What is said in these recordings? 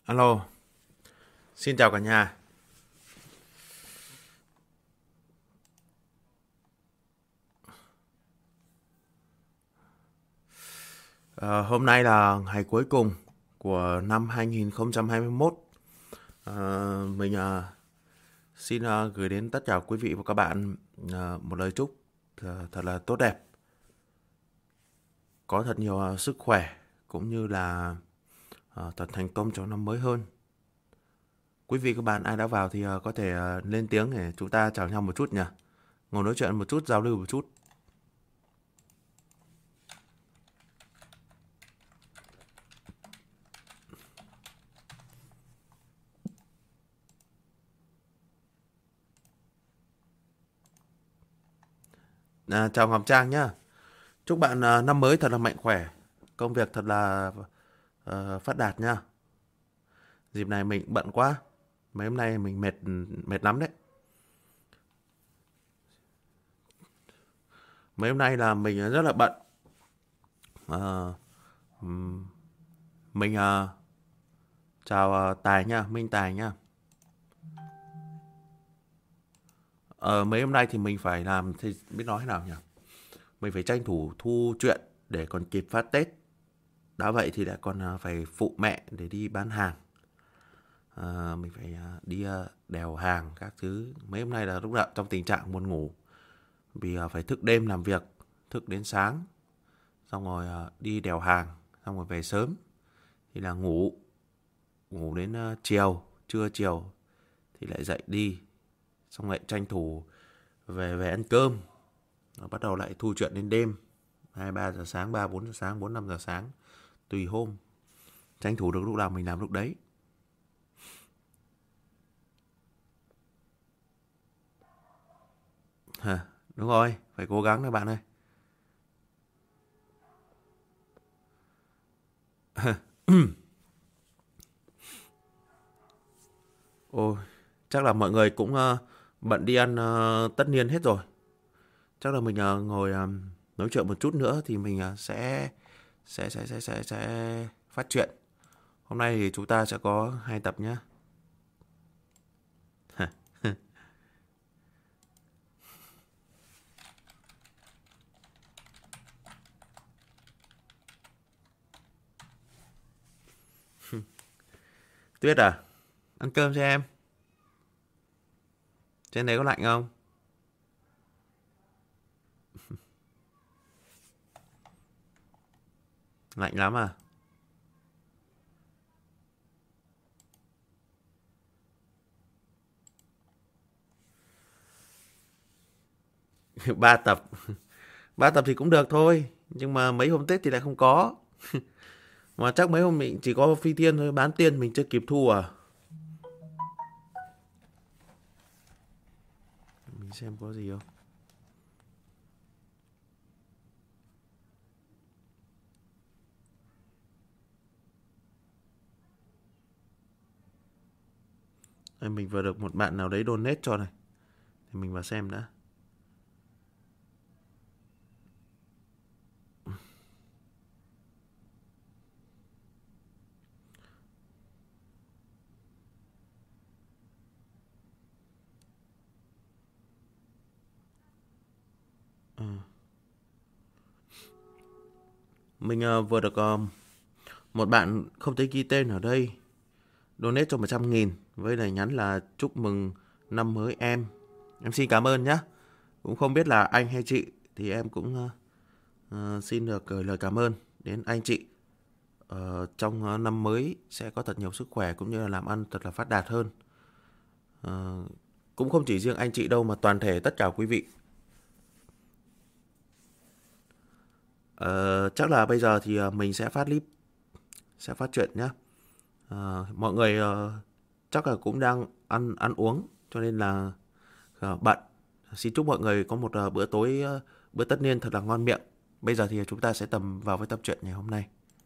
Alo, xin chào cả nhà. Hôm nay là ngày cuối cùng của năm 2021. Mình xin gửi đến tất cả quý vị và các bạn một lời chúc thật là tốt đẹp, có thật nhiều sức khỏe cũng như là thật thành công trong năm mới hơn. Quý vị các bạn ai đã vào thì có thể lên tiếng để chúng ta chào nhau một chút nhỉ. Ngồi nói chuyện một chút, giao lưu một chút. Chào Ngọc Trang nhá. Chúc bạn năm mới thật là mạnh khỏe, công việc thật là phát đạt nha. Dịp này mình bận quá, mấy hôm nay mình mệt mệt lắm đấy. Mấy hôm nay là mình rất là bận. Ờ, ừm, mình chào Tài nha, Minh Tài nha. Mấy hôm nay thì mình phải làm thì biết nói thế nào nhỉ? Mình phải tranh thủ thu chuyện để còn kịp phát Tết. Đã vậy thì lại còn phải phụ mẹ để đi bán hàng. Mình phải đi đèo hàng các thứ. Mấy hôm nay là lúc nào trong tình trạng buồn ngủ vì phải thức đêm làm việc, thức đến sáng, xong rồi đi đèo hàng, xong rồi về sớm thì là ngủ, ngủ đến chiều, trưa chiều thì lại dậy đi, xong lại tranh thủ về ăn cơm, rồi bắt đầu lại thu chuyện đến đêm, 2-3 giờ sáng, 3-4 giờ sáng, 4-5 giờ sáng, tùy hôm, tranh thủ được lúc nào mình làm lúc đấy. Đúng rồi, phải cố gắng đấy bạn ơi. Ôi, chắc là mọi người cũng bận đi ăn tất niên hết rồi. Chắc là mình ngồi nói chuyện một chút nữa thì mình sẽ phát chuyện. Hôm nay thì chúng ta sẽ có 2 tập nhé. Tuyết à, ăn cơm cho em. Trên đấy có lạnh không? Lạnh lắm à? Ba tập. 3 tập thì cũng được thôi. Nhưng mà mấy hôm Tết thì lại không có. Mà chắc mấy hôm mình chỉ có phi tiên thôi, bán tiên mình chưa kịp thu à. Mình xem có gì không. Đây, mình vừa được một bạn nào đấy donate cho này. Thì mình vào xem đã. Ờ. Mình vừa được một bạn không thấy ghi tên ở đây donate cho 100.000 với lời nhắn là chúc mừng năm mới em. Em xin cảm ơn nhé. Cũng không biết là anh hay chị thì em cũng xin được gửi lời cảm ơn đến anh chị. Trong năm mới sẽ có thật nhiều sức khỏe cũng như là làm ăn thật là phát đạt hơn. Ờ, Cũng không chỉ riêng anh chị đâu mà toàn thể tất cả quý vị. Chắc là bây giờ thì mình sẽ phát clip, sẽ phát chuyện nhé. Mọi người chắc là cũng đang ăn ăn uống cho nên là bận. Xin chúc mọi người có một bữa tối, bữa tất niên thật là ngon miệng. Bây giờ thì chúng ta sẽ tầm vào với tập truyện ngày hôm nay.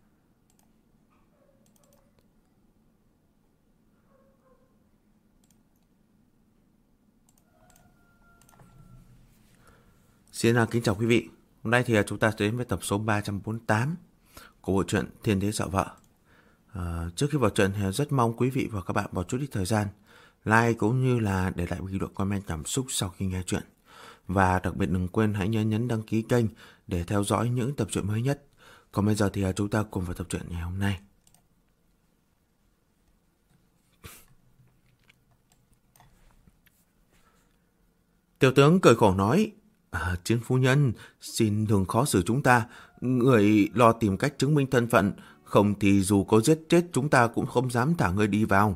Xin kính chào quý vị. Hôm nay thì chúng ta đến với tập số 348 của bộ truyện Thiên Thế Sợ Vợ. Trước khi vào trận thì rất mong quý vị và các bạn bỏ chút ít thời gian like cũng như là để lại bình luận comment cảm xúc sau khi nghe chuyện. Và đặc biệt đừng quên hãy nhấn đăng ký kênh để theo dõi những tập truyện mới nhất. Còn bây giờ thì chúng ta cùng vào tập truyện ngày hôm nay. Tiểu tướng cười khổ nói, Chiến phu nhân, xin đừng khó xử chúng ta. Người lo tìm cách chứng minh thân phận, không thì dù có giết chết chúng ta cũng không dám thả người đi vào.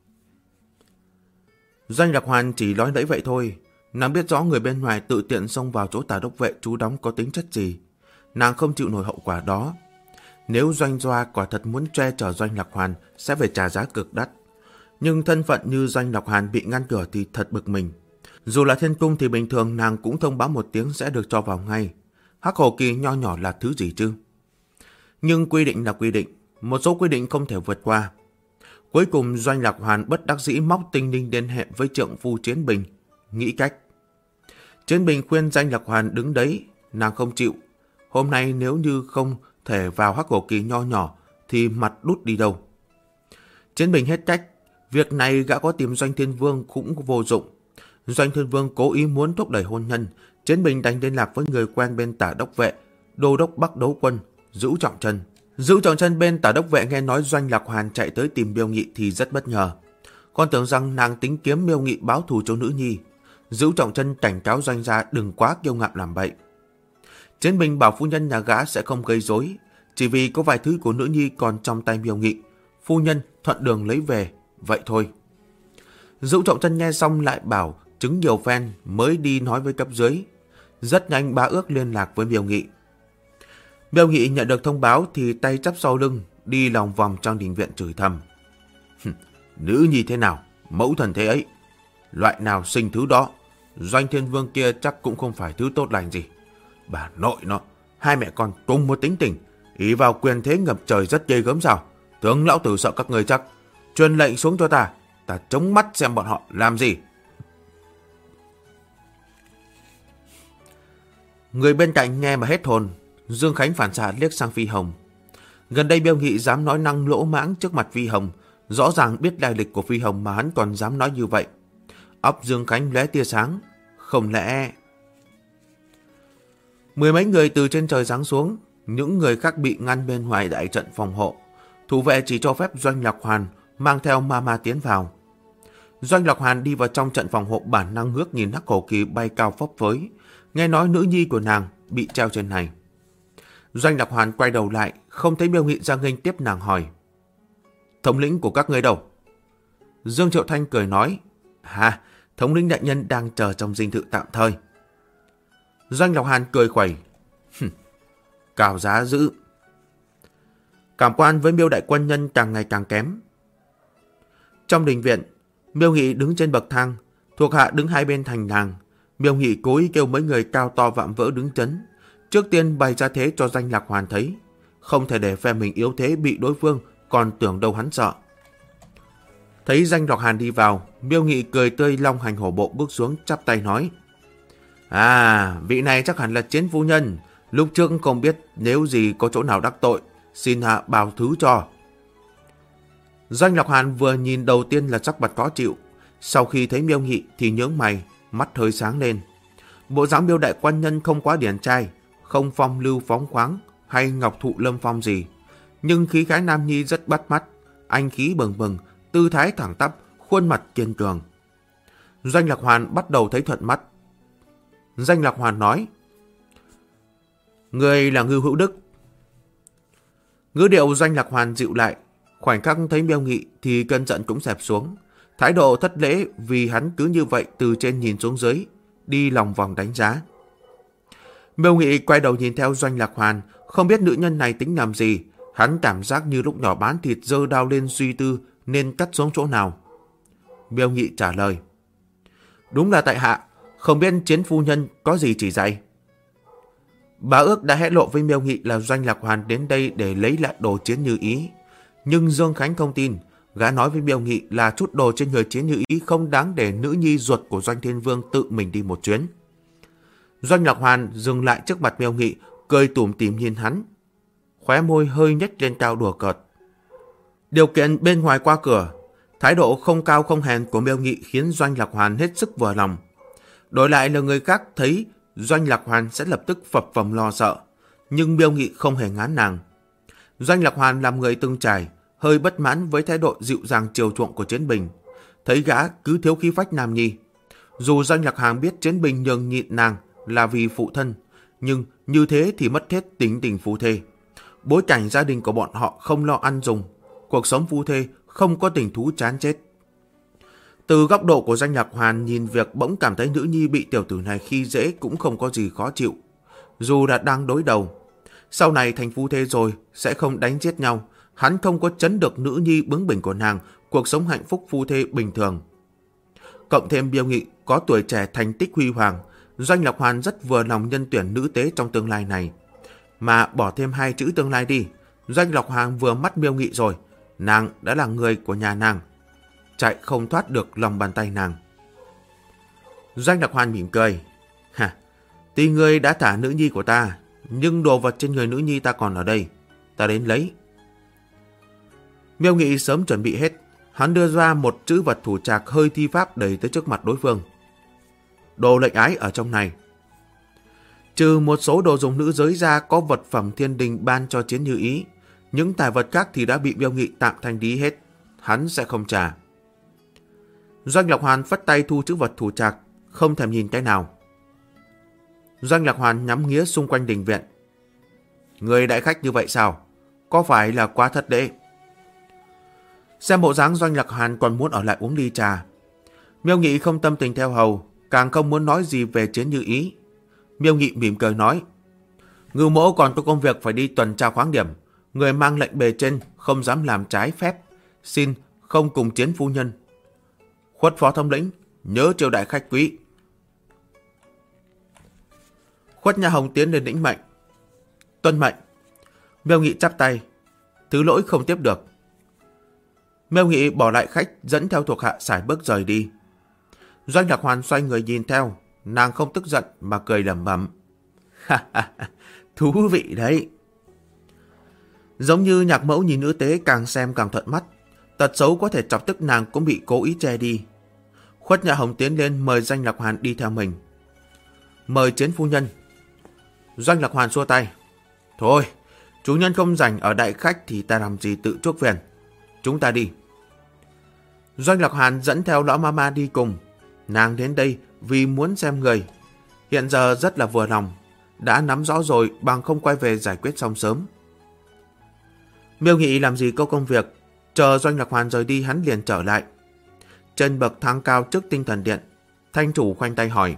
Doanh Lạc Hoàn chỉ nói lấy vậy thôi. Nàng biết rõ người bên ngoài tự tiện xông vào chỗ Tả Đốc vệ trú đóng có tính chất gì. Nàng không chịu nổi hậu quả đó. Nếu Doanh Doa quả thật muốn che chở Doanh Lạc Hoàn sẽ phải trả giá cực đắt. Nhưng thân phận như Doanh Lạc Hoàn bị ngăn cửa thì thật bực mình. Dù là thiên cung thì bình thường nàng cũng thông báo một tiếng sẽ được cho vào ngay. Hắc Hồ Kỳ nho nhỏ là thứ gì chứ? Nhưng quy định là quy định, một số quy định không thể vượt qua. Cuối cùng Doanh Lạc Hoàn bất đắc dĩ móc Tinh Ninh liên hệ với trượng phu Chiến Bình, nghĩ cách. Chiến Bình khuyên Doanh Lạc Hoàn đứng đấy, nàng không chịu. Hôm nay nếu như không thể vào Hắc Hồ Kỳ nho nhỏ thì mặt đút đi đâu. Chiến Bình hết cách, việc này gã có tìm Doanh Thiên Vương cũng vô dụng. Doanh Thiên Vương cố ý muốn thúc đẩy hôn nhân, Chiến Bình đành liên lạc với người quen bên Tả Đốc vệ, đô đốc Bắc Đấu Quân, Dữu Trọng Chân. Dữu Trọng Chân bên Tả Đốc vệ nghe nói Doanh Lạc Hoàn chạy tới tìm Miêu Nghị thì rất bất ngờ. Con tưởng rằng nàng tính kiếm Miêu Nghị báo thù cho nữ nhi. Dữu Trọng Chân cảnh cáo Doanh gia đừng quá kiêu ngạo làm bậy. Chiến Bình bảo phu nhân nhà gã sẽ không gây rối, chỉ vì có vài thứ của nữ nhi còn trong tay Miêu Nghị, phu nhân thuận đường lấy về, vậy thôi. Dữu Trọng Chân nghe xong lại bảo chứng nhiều phen mới đi nói với cấp dưới. Rất nhanh Bá Ước liên lạc với Miêu Nghị. Miêu Nghị nhận được thông báo thì tay chắp sau lưng, đi lòng vòng trong đình viện chửi thầm. Nữ nhi thế nào, mẫu thần thế ấy. Loại nào sinh thứ đó, Doanh Thiên Vương kia chắc cũng không phải thứ tốt lành gì. Bà nội nó, hai mẹ con cùng một tính tình, ý vào quyền thế ngập trời rất ghê gớm sao. Tướng lão tử sợ các người chắc. Truyền lệnh xuống cho ta chống mắt xem bọn họ làm gì. Người bên cạnh nghe mà hết hồn. Dương Khánh phản xạ liếc sang Phi Hồng. Gần đây Miêu Nghị dám nói năng lỗ mãng trước mặt Phi Hồng, rõ ràng biết lai lịch của Phi Hồng mà hắn còn dám nói như vậy. Óc Dương Khánh lóe tia sáng. Không lẽ... Mười mấy người từ trên trời giáng xuống, những người khác bị ngăn bên ngoài đại trận phòng hộ. Thủ vệ chỉ cho phép Doanh Lạc Hoàn mang theo ma tiến vào. Doanh Lạc Hoàn đi vào trong trận phòng hộ, bản năng ngước nhìn Hắc Hồ Kỳ bay cao phấp phới, nghe nói nữ nhi của nàng bị treo trên này. Doanh Lạc Hoàn quay đầu lại, không thấy Miêu Nghị ra nghênh tiếp, nàng hỏi: thống lĩnh của các ngươi đâu? Dương Triệu Thanh cười nói: thống lĩnh đại nhân đang chờ trong dinh thự tạm thời. Doanh Lạc Hoàn cười khuẩy: cao giá giữ. Cảm quan với Miêu đại quân nhân càng ngày càng kém. Trong đình viện, Miêu Nghị đứng trên bậc thang, thuộc hạ đứng hai bên thành nàng. Miêu Nghị cố ý kêu mấy người cao to vạm vỡ đứng chấn, trước tiên bày ra thế cho Doanh Lạc Hoàn thấy, không thể để phe mình yếu thế bị đối phương còn tưởng đâu hắn sợ. Thấy Doanh Lạc Hoàn đi vào, Miêu Nghị cười tươi long hành hổ bộ bước xuống, chắp tay nói: vị này chắc hẳn là Chiến phu nhân, lúc trước không biết nếu gì có chỗ nào đắc tội, xin hạ bào thứ cho. Doanh Lạc Hoàn vừa nhìn đầu tiên là sắc mặt khó chịu, sau khi thấy Miêu Nghị thì nhướng mày, mắt hơi sáng lên. Bộ dáng Miêu đại quan nhân không quá điển trai, không phong lưu phóng khoáng hay ngọc thụ lâm phong gì, nhưng khí khái nam nhi rất bắt mắt, anh khí bừng bừng, tư thái thẳng tắp, khuôn mặt kiên cường. Doanh Lạc Hoàn bắt đầu thấy thuận mắt. Doanh Lạc Hoàn nói: người là Ngưu Hữu Đức. Ngữ điệu Doanh Lạc Hoàn dịu lại, khoảnh khắc thấy Miêu Nghị thì cơn giận cũng xẹp xuống, thái độ thất lễ vì hắn cứ như vậy từ trên nhìn xuống dưới, đi lòng vòng đánh giá. Miêu Nghị quay đầu nhìn theo Doanh Lạc Hoàn, không biết nữ nhân này tính làm gì, hắn cảm giác như lúc nhỏ bán thịt giơ đao lên suy tư nên cắt xuống chỗ nào. Miêu Nghị trả lời: đúng là tại hạ, không biết Chiến phu nhân có gì chỉ dạy. Bá Ước đã hé lộ với Miêu Nghị là Doanh Lạc Hoàn đến đây để lấy lại đồ Chiến Như Ý, nhưng Dương Khánh không tin. Gã nói với Miêu Nghị là chút đồ trên người Chiến Như Ý không đáng để nữ nhi ruột của Doanh Thiên Vương tự mình đi một chuyến. Doanh Lạc Hoàn dừng lại trước mặt Miêu Nghị, cười tủm tỉm nhìn hắn, khóe môi hơi nhếch lên cao đùa cợt: Điều kiện bên ngoài qua cửa, thái độ không cao không hèn của Miêu Nghị khiến Doanh Lạc Hoàn hết sức vừa lòng. Đổi lại là người khác thấy Doanh Lạc Hoàn sẽ lập tức phập phồng lo sợ, nhưng Miêu Nghị không hề ngán nàng. Doanh Lạc Hoàn làm người từng trải, hơi bất mãn với thái độ dịu dàng chiều chuộng của Chiến Bình, thấy gã cứ thiếu khí phách nam nhi. Dù Doanh Lạc Hoàn biết Chiến Bình nhường nhịn nàng là vì phụ thân, nhưng như thế thì mất hết tính tình phu thê. Bối cảnh gia đình của bọn họ không lo ăn dùng, cuộc sống phu thê không có tình thú chán chết. Từ góc độ của Doanh Lạc Hoàn nhìn việc bỗng cảm thấy nữ nhi bị tiểu tử này khi dễ cũng không có gì khó chịu. Dù là đang đối đầu, sau này thành phu thê rồi sẽ không đánh giết nhau, hắn không có chấn được nữ nhi bướng bỉnh của nàng, cuộc sống hạnh phúc phu thê bình thường. Cộng thêm Miêu Nghị có tuổi trẻ thành tích huy hoàng, Doanh Lạc Hoàn rất vừa lòng nhân tuyển nữ tế trong tương lai này. Mà bỏ thêm 2 chữ tương lai đi, Doanh Lạc Hoàn vừa mắt Miêu Nghị rồi, nàng đã là người của nhà nàng, chạy không thoát được lòng bàn tay nàng. Doanh Lạc Hoàn mỉm cười. Tuy ngươi đã thả nữ nhi của ta, nhưng đồ vật trên người nữ nhi ta còn ở đây, ta đến lấy. Miêu Nghị sớm chuẩn bị hết, hắn đưa ra một chữ vật thủ trạc hơi thi pháp đẩy tới trước mặt đối phương. Đồ lệnh ái ở trong này. Trừ một số đồ dùng nữ giới ra có vật phẩm thiên đình ban cho Chiến Như Ý, những tài vật khác thì đã bị Miêu Nghị tạm thanh lý hết, hắn sẽ không trả. Doanh Lạc Hoàn phất tay thu chữ vật thủ trạc, không thèm nhìn cái nào. Doanh Lạc Hoàn nhắm nghía xung quanh đình viện. Người đại khách như vậy sao? Có phải là quá thất lễ? Xem bộ dáng Doanh Lạc Hoàn còn muốn ở lại uống ly trà. Miêu Nghị không tâm tình theo hầu, càng không muốn nói gì về Chiến Như Ý. Miêu Nghị mỉm cười nói, Ngưu mỗ còn có công việc phải đi tuần tra khoáng điểm, người mang lệnh bề trên không dám làm trái phép, xin không cùng Chiến phu nhân. Khuất phó thống lĩnh, nhớ triều đại khách quý. Khuất Nha Hồng tiến lên lĩnh mệnh. Tuân mệnh. Miêu Nghị chắp tay, thứ lỗi không tiếp được. Miêu Nghị bỏ lại khách, dẫn theo thuộc hạ sải bước rời đi. Doanh Lạc Hoàn xoay người nhìn theo, nàng không tức giận mà cười lẩm bẩm. Thú vị đấy. Giống như nhạc mẫu nhìn nữ tế càng xem càng thuận mắt, tật xấu có thể chọc tức nàng cũng bị cố ý che đi. Khuất Nha Hồng tiến lên mời Doanh Lạc Hoàn đi theo mình. Mời Chiến phu nhân. Doanh Lạc Hoàn xua tay. Thôi, chủ nhân không rảnh ở đại khách thì ta làm gì tự chuốc phiền. Chúng ta đi. Doanh Lạc Hoàn dẫn theo lão mama đi cùng. Nàng đến đây vì muốn xem người. Hiện giờ rất là vừa lòng. Đã nắm rõ rồi bằng không quay về giải quyết xong sớm. Miêu Nghị làm gì có công việc. Chờ Doanh Lạc Hoàn rời đi hắn liền trở lại. Trên bậc thang cao trước tinh thần điện, thanh chủ khoanh tay hỏi.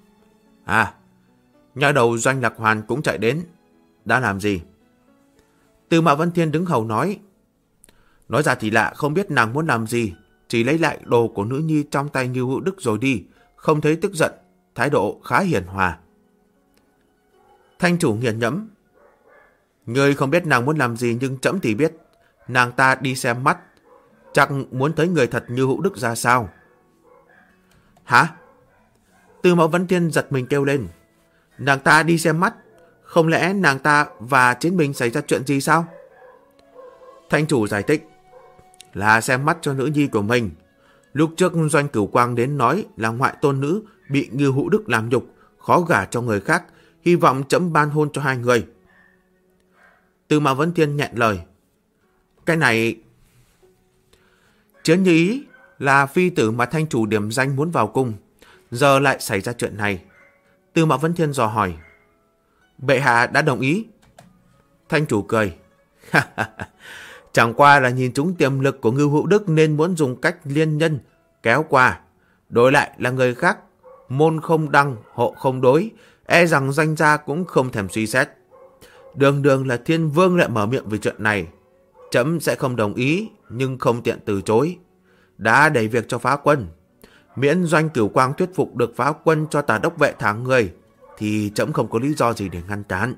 Nhà đầu Doanh Lạc Hoàn cũng chạy đến. Đã làm gì? Từ Mạo Vân Thiên đứng hầu nói. Nói ra thì lạ, không biết nàng muốn làm gì. Chỉ lấy lại đồ của nữ nhi trong tay Ngưu Hữu Đức rồi đi. Không thấy tức giận, thái độ khá hiền hòa. Thanh chủ nghiền nhẫm. Ngươi không biết nàng muốn làm gì nhưng trẫm thì biết. Nàng ta đi xem mắt, chắc muốn thấy người thật Ngưu Hữu Đức ra sao. Hả? Từ Mạo Vân Thiên giật mình kêu lên. Nàng ta đi xem mắt, không lẽ nàng ta và Chiến Bình xảy ra chuyện gì sao? Thanh chủ giải thích. Là xem mắt cho nữ nhi của mình. Lúc trước Doanh Cửu Quang đến nói là ngoại tôn nữ bị Ngưu Hữu Đức làm nhục, khó gả cho người khác, hy vọng trẫm ban hôn cho hai người. Từ Mạo Vân Thiên nghẹn lời. Cái này... Chiến Như Ý là phi tử mà thanh chủ điểm danh muốn vào cung, giờ lại xảy ra chuyện này. Từ Mạo Vân Thiên dò hỏi. Bệ hạ đã đồng ý. Thanh chủ cười. Chẳng qua là nhìn trúng tiềm lực của Ngưu Hữu Đức nên muốn dùng cách liên nhân kéo qua. Đổi lại là người khác, môn không đăng, hộ không đối, e rằng danh gia cũng không thèm suy xét. Đường đường là Thiên Vương lại mở miệng về chuyện này. Trẫm sẽ không đồng ý, nhưng không tiện từ chối. Đã đẩy việc cho Phá Quân. Miễn Doanh Cửu Quang thuyết phục được Phá Quân cho Tà Đốc Vệ thả người, thì trẫm không có lý do gì để ngăn cản.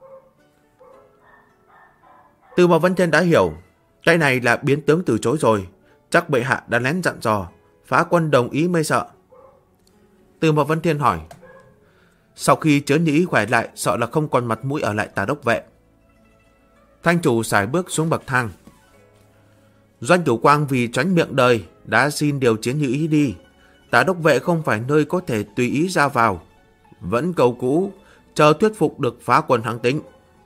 Từ Mạo Vân Thiên đã hiểu, cái này là biến tướng từ chối rồi. Chắc bệ hạ đã lén dặn dò, Phá Quân đồng ý mới sợ. Từ Mạo Vân Thiên hỏi. Sau khi Chiến Như Ý khỏe lại, sợ là không còn mặt mũi ở lại Tà Đốc Vệ. Thanh chủ sải bước xuống bậc thang. Doanh Cửu Quang vì tránh miệng đời đã xin điều Chiến Như Ý đi. Tả đốc vệ không phải nơi có thể tùy ý ra vào. Vẫn cầu cũ, chờ thuyết phục được phá quân hãng tính.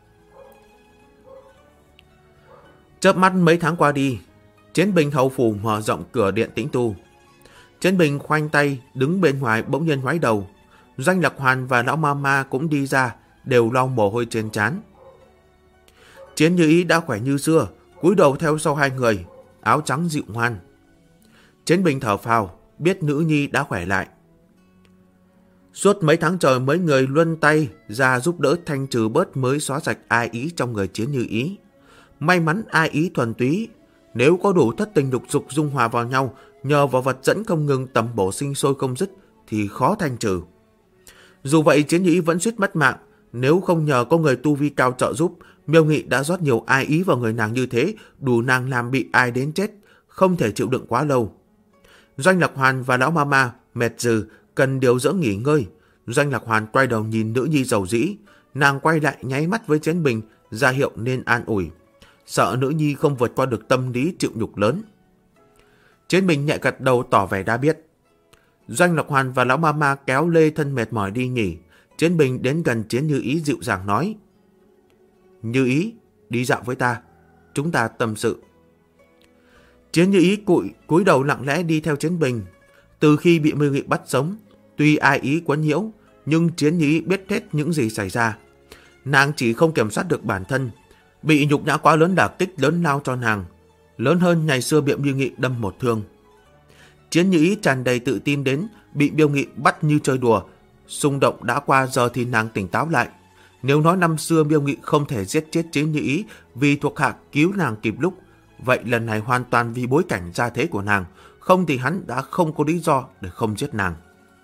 Chớp mắt mấy tháng qua đi, Chiến Bình hầu phủ mở rộng cửa điện tĩnh tu. Chiến Bình khoanh tay đứng bên ngoài bỗng nhiên ngoái đầu. Doanh Lạc Hoàn và lão ma ma cũng đi ra, đều lau mồ hôi trên trán. Chiến Như Ý đã khỏe như xưa, cúi đầu theo sau hai người, áo trắng dịu ngoan. Chiến Bình thở phào, biết nữ nhi đã khỏe lại. Suốt mấy tháng trời mấy người luân tay ra giúp đỡ thanh trừ bớt mới xóa sạch ai ý trong người Chiến Như Ý. May mắn ai ý thuần túy, nếu có đủ thất tình lục dục dung hòa vào nhau, nhờ vào vật dẫn không ngừng tầm bổ sinh sôi không dứt thì khó thanh trừ. Dù vậy Chiến Như Ý vẫn suýt mất mạng, nếu không nhờ có người tu vi cao trợ giúp, Miêu Nghị đã rót nhiều ai ý vào người nàng như thế, đủ nàng làm bị ai đến chết, không thể chịu đựng quá lâu. Doanh Lạc Hoàn và lão mama mệt dừ, cần điều dưỡng nghỉ ngơi. Doanh Lạc Hoàn quay đầu nhìn nữ nhi dầu dĩ, nàng quay lại nháy mắt với Chiến Bình, ra hiệu nên an ủi, sợ nữ nhi không vượt qua được tâm lý chịu nhục lớn. Chiến Bình nhẹ gật đầu tỏ vẻ đã biết. Doanh Lạc Hoàn và lão mama kéo lê thân mệt mỏi đi nghỉ. Chiến Bình đến gần Chiến Như Ý dịu dàng nói, Như Ý, đi dạo với ta, chúng ta tâm sự. Chiến Như Ý cúi đầu lặng lẽ đi theo Chiến Bình. Từ khi bị Miêu Nghị bắt sống, tuy ai ý quấn nhiễu, nhưng Chiến Như Ý biết hết những gì xảy ra. Nàng chỉ không kiểm soát được bản thân, bị nhục nhã quá lớn đả kích lớn lao cho nàng, lớn hơn ngày xưa bị Miêu Nghị đâm một thương. Chiến Như Ý tràn đầy tự tin đến bị Miêu Nghị bắt như chơi đùa. Xung động đã qua, giờ thì nàng tỉnh táo lại. Nếu nói năm xưa Miêu Nghị không thể giết chết Chiến Như Ý vì thuộc hạ cứu nàng kịp lúc, vậy lần này hoàn toàn vì bối cảnh gia thế của nàng, không thì hắn đã không có lý do để không giết nàng.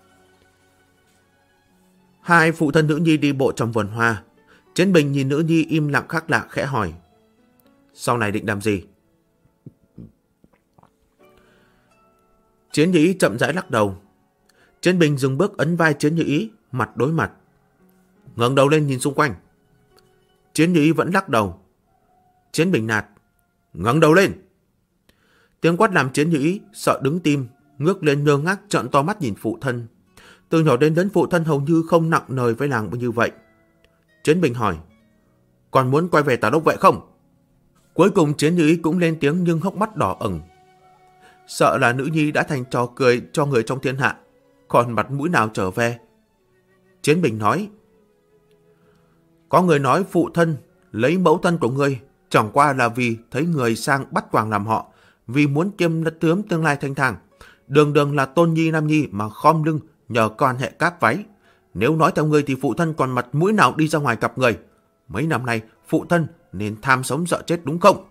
Hai phụ thân nữ nhi đi bộ trong vườn hoa. Chiến Bình nhìn nữ nhi im lặng khác lạ khẽ hỏi, sau này định làm gì? Chiến Như Ý chậm rãi lắc đầu. Chiến Bình dừng bước ấn vai Chiến Như Ý, mặt đối mặt. Ngẩng đầu lên nhìn xung quanh. Chiến Như Ý vẫn lắc đầu. Chiến Bình nạt, ngẩng đầu lên. Tiếng quát làm Chiến Như Ý sợ đứng tim, ngước lên ngơ ngác trợn to mắt nhìn phụ thân. Từ nhỏ đến lớn phụ thân hầu như không nặng nề với nàng như vậy. Chiến Bình hỏi, còn muốn quay về Tả đốc vệ không? Cuối cùng Chiến Như Ý cũng lên tiếng nhưng hốc mắt đỏ ửng. Sợ là nữ nhi đã thành trò cười cho người trong thiên hạ, còn mặt mũi nào trở về? Chiến Bình nói, có người nói phụ thân lấy mẫu thân của ngươi chẳng qua là vì thấy người sang bắt quàng làm họ, vì muốn kiêm tướng tương lai thanh thang. Đường đường là tôn nhi nam nhi mà khom lưng nhờ quan hệ cáp váy. Nếu nói theo ngươi thì phụ thân còn mặt mũi nào đi ra ngoài gặp người? Mấy năm nay phụ thân nên tham sống sợ chết đúng không?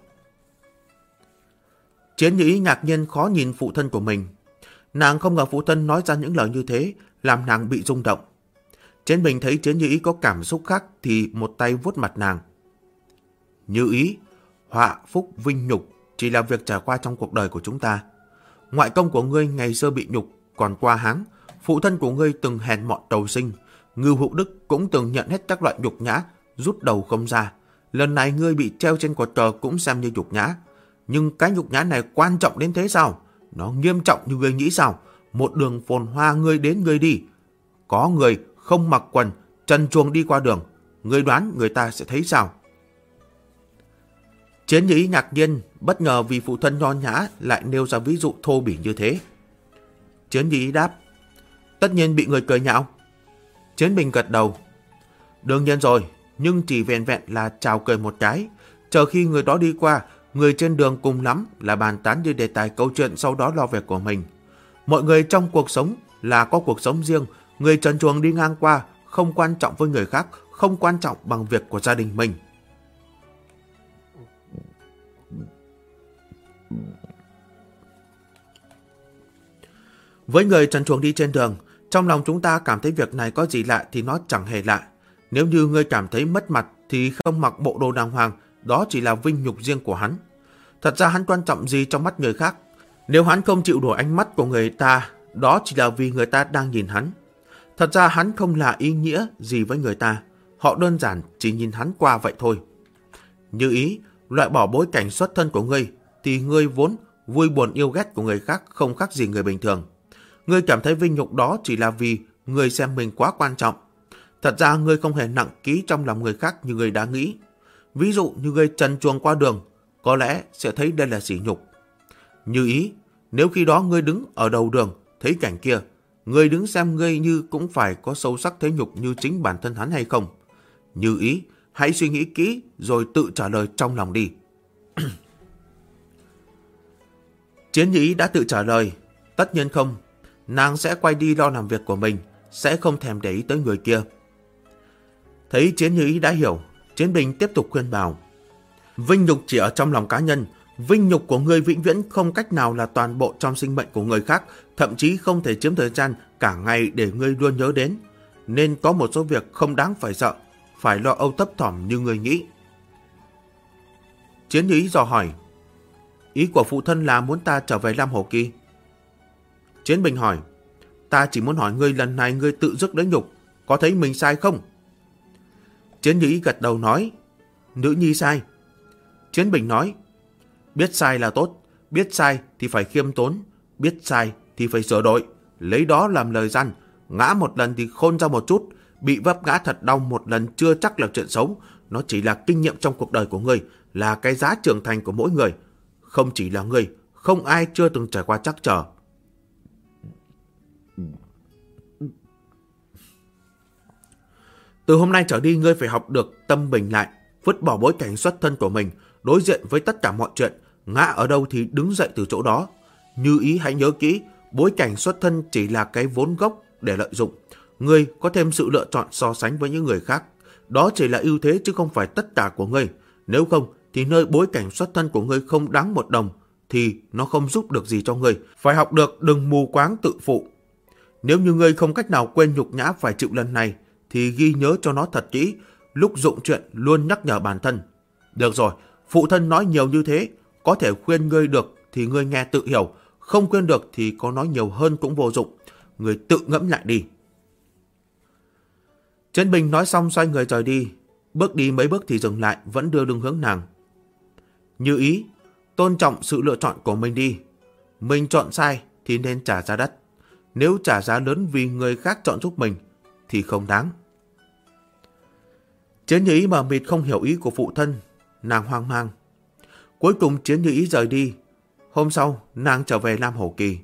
Chiến Như Ý ngạc nhiên khó nhìn phụ thân của mình. Nàng không ngờ phụ thân nói ra những lời như thế, làm nàng bị rung động. Chiến Bình thấy Chiến Như Ý có cảm xúc khác thì một tay vuốt mặt nàng. Như Ý, họa phúc vinh nhục chỉ là việc trải qua trong cuộc đời của chúng ta. Ngoại công của ngươi ngày xưa bị nhục, còn qua háng. Phụ thân của ngươi từng hèn mọn tầu sinh. Ngưu Hữu Đức cũng từng nhận hết các loại nhục nhã, rút đầu không ra. Lần này ngươi bị treo trên cột cờ cũng xem như nhục nhã. Nhưng cái nhục nhã này quan trọng đến thế sao? Nó nghiêm trọng như ngươi nghĩ sao? Một đường phồn hoa ngươi đến ngươi đi. Có người không mặc quần, trần truồng đi qua đường. Ngươi đoán người ta sẽ thấy sao? Chiến Như Ý ngạc nhiên, bất ngờ vì phụ thân nho nhã lại nêu ra ví dụ thô bỉ như thế. Chiến Như Ý đáp, tất nhiên bị người cười nhạo. Chiến Bình gật đầu. Đương nhiên rồi, nhưng chỉ vẹn vẹn là chào cười một cái. Chờ khi người đó đi qua, người trên đường cùng lắm là bàn tán như đề tài câu chuyện, sau đó lo việc của mình. Mọi người trong cuộc sống là có cuộc sống riêng. Người trần truồng đi ngang qua không quan trọng với người khác, không quan trọng bằng việc của gia đình mình. Với người trần truồng đi trên đường, trong lòng chúng ta cảm thấy việc này có gì lạ thì nó chẳng hề lạ. Nếu như ngươi cảm thấy mất mặt thì không mặc bộ đồ đàng hoàng, đó chỉ là vinh nhục riêng của hắn. Thật ra hắn quan trọng gì trong mắt người khác? Nếu hắn không chịu nổi ánh mắt của người ta, đó chỉ là vì người ta đang nhìn hắn. Thật ra hắn không là ý nghĩa gì với người ta, họ đơn giản chỉ nhìn hắn qua vậy thôi. Như Ý, loại bỏ bối cảnh xuất thân của ngươi thì ngươi vốn vui buồn yêu ghét của người khác không khác gì người bình thường. Ngươi cảm thấy vinh nhục đó chỉ là vì ngươi xem mình quá quan trọng. Thật ra ngươi không hề nặng ký trong lòng người khác như ngươi đã nghĩ. Ví dụ như ngươi trần truồng qua đường, có lẽ sẽ thấy đây là sỉ nhục. Như Ý, nếu khi đó ngươi đứng ở đầu đường, thấy cảnh kia, ngươi đứng xem ngươi như cũng phải có sâu sắc thế nhục như chính bản thân hắn hay không? Như Ý, hãy suy nghĩ kỹ rồi tự trả lời trong lòng đi. Chiến Như Ý đã tự trả lời, tất nhiên không, nàng sẽ quay đi lo làm việc của mình, sẽ không thèm để ý tới người kia. Thấy Chiến Như Ý đã hiểu, Chiến Bình tiếp tục khuyên bảo. Vinh nhục chỉ ở trong lòng cá nhân, vinh nhục của ngươi vĩnh viễn không cách nào là toàn bộ trong sinh mệnh của người khác, thậm chí không thể chiếm thời gian cả ngày để ngươi luôn nhớ đến. Nên có một số việc không đáng phải sợ, phải lo âu thấp thỏm như ngươi nghĩ. Chiến Như Ý dò hỏi, ý của phụ thân là muốn ta trở về Lam Hồ Kỳ? Chiến Bình hỏi, ta chỉ muốn hỏi ngươi lần này ngươi tự dứt lấy nhục, có thấy mình sai không? Chiến Như Ý gật đầu nói, nữ nhi sai. Chiến Bình nói, biết sai là tốt, biết sai thì phải khiêm tốn, biết sai thì phải sửa đổi, lấy đó làm lời răn, ngã một lần thì khôn ra một chút, bị vấp ngã thật đau một lần chưa chắc là chuyện xấu, nó chỉ là kinh nghiệm trong cuộc đời của ngươi, là cái giá trưởng thành của mỗi người, không chỉ là ngươi, không ai chưa từng trải qua trắc trở. Từ hôm nay trở đi ngươi phải học được tâm bình lại, vứt bỏ bối cảnh xuất thân của mình, đối diện với tất cả mọi chuyện, ngã ở đâu thì đứng dậy từ chỗ đó. Như Ý hãy nhớ kỹ, bối cảnh xuất thân chỉ là cái vốn gốc để lợi dụng. Ngươi có thêm sự lựa chọn so sánh với những người khác, đó chỉ là ưu thế chứ không phải tất cả của ngươi. Nếu không thì nơi bối cảnh xuất thân của ngươi không đáng một đồng, thì nó không giúp được gì cho ngươi. Phải học được đừng mù quáng tự phụ. Nếu như ngươi không cách nào quên nhục nhã phải chịu lần này, thì ghi nhớ cho nó thật kỹ, lúc dụng chuyện luôn nhắc nhở bản thân. Được rồi, phụ thân nói nhiều như thế, có thể khuyên ngươi được thì ngươi nghe tự hiểu, không khuyên được thì có nói nhiều hơn cũng vô dụng. Ngươi tự ngẫm lại đi. Chiến Bình nói xong xoay người rời đi, bước đi mấy bước thì dừng lại, vẫn đưa lưng hướng nàng. Như Ý, tôn trọng sự lựa chọn của mình đi. Mình chọn sai thì nên trả giá đắt. Nếu trả giá lớn vì người khác chọn giúp mình thì không đáng. Chiến Như Ý mờ mịt không hiểu ý của phụ thân, nàng hoang mang. Cuối cùng Chiến Như Ý rời đi. Hôm sau, nàng trở về Lam Hổ Kỳ.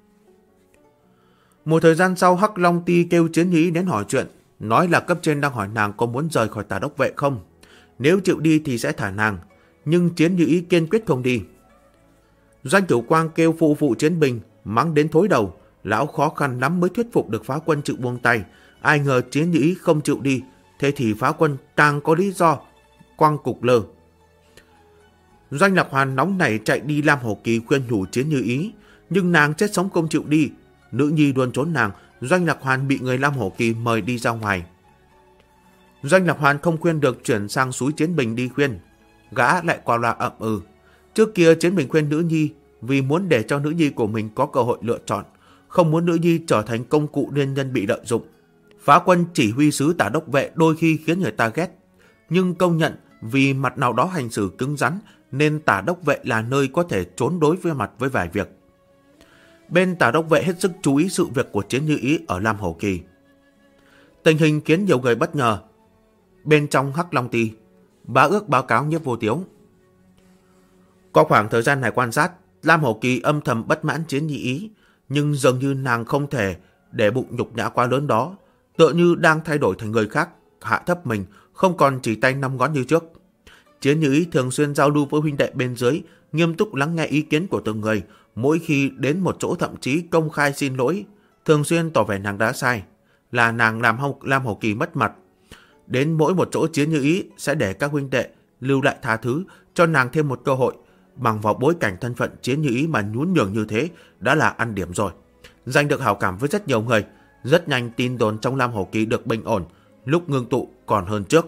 Một thời gian sau, Hắc Long Ti kêu Chiến Như Ý đến hỏi chuyện, nói là cấp trên đang hỏi nàng có muốn rời khỏi Tà Đốc Vệ không. Nếu chịu đi thì sẽ thả nàng, nhưng Chiến Như Ý kiên quyết không đi. Doanh Tiểu Quang kêu phụ Chiến Bình, mắng đến thối đầu, lão khó khăn lắm mới thuyết phục được Phá Quân chịu buông tay. Ai ngờ Chiến Như Ý không chịu đi, thế thì Phá Quân càng có lý do quăng cục lơ. Doanh Lạc Hoàn nóng nảy chạy đi Lam Hổ Kỳ khuyên nhủ Chiến Như Ý, nhưng nàng chết sống không chịu đi. Nữ nhi luôn trốn nàng, Doanh Lạc Hoàn bị người Lam Hổ Kỳ mời đi ra ngoài. Doanh Lạc Hoàn không khuyên được, chuyển sang Súi Chiến Bình đi khuyên. Gã lại qua loa ậm ừ. Trước kia Chiến Bình khuyên nữ nhi vì muốn để cho nữ nhi của mình có cơ hội lựa chọn, không muốn nữ nhi trở thành công cụ liên nhân bị lợi dụng. Phá Quân chỉ huy sứ Tà Đốc Vệ đôi khi khiến người ta ghét, nhưng công nhận vì mặt nào đó hành xử cứng rắn nên Tà Đốc Vệ là nơi có thể trốn đối với mặt với vài việc. Bên Tà Đốc Vệ hết sức chú ý sự việc của Chiến Như Ý ở Lam Hổ Kỳ. Tình hình khiến nhiều người bất ngờ. Bên trong Hắc Long Ti, Bá Ước báo cáo Nhiếp Vô Tiếu. Có khoảng thời gian này quan sát, Lam Hổ Kỳ âm thầm bất mãn Chiến Như Ý, nhưng dường như nàng không thể để bụng nhục nhã quá lớn đó, tựa như đang thay đổi thành người khác, hạ thấp mình, không còn chỉ tay năm ngón như trước. Chiến Như Ý thường xuyên giao lưu với huynh đệ bên dưới, nghiêm túc lắng nghe ý kiến của từng người, mỗi khi đến một chỗ thậm chí công khai xin lỗi, thường xuyên tỏ vẻ nàng đã sai, là nàng làm Lam Hổ Kỳ mất mặt. Đến mỗi một chỗ Chiến Như Ý sẽ để các huynh đệ lưu lại tha thứ, cho nàng thêm một cơ hội. Bằng vào bối cảnh thân phận Chiến Như Ý mà nhún nhường như thế đã là ăn điểm rồi. Giành được hảo cảm với rất nhiều người, rất nhanh tin đồn trong Lam Hổ Kỳ được bình ổn, lúc ngưng tụ còn hơn trước.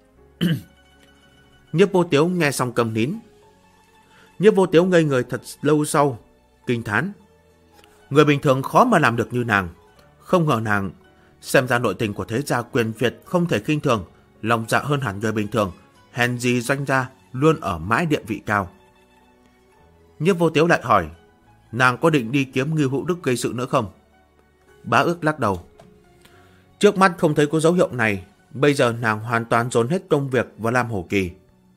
Nhiếp Vô Tiếu nghe xong câm nín. Nhiếp Vô Tiếu ngây người thật lâu sau, kinh thán. Người bình thường khó mà làm được như nàng. Không ngờ nàng, xem ra nội tình của thế gia quyền Việt không thể khinh thường, lòng dạ hơn hẳn người bình thường, hèn gì Doanh gia luôn ở mãi địa vị cao. Nhiếp Vô Tiếu lại hỏi, nàng có định đi kiếm Ngưu Hữu Đức gây sự nữa không? Bá Ước lắc đầu. Trước mắt không thấy có dấu hiệu này, bây giờ nàng hoàn toàn dồn hết công việc vào Lam Hổ Kỳ.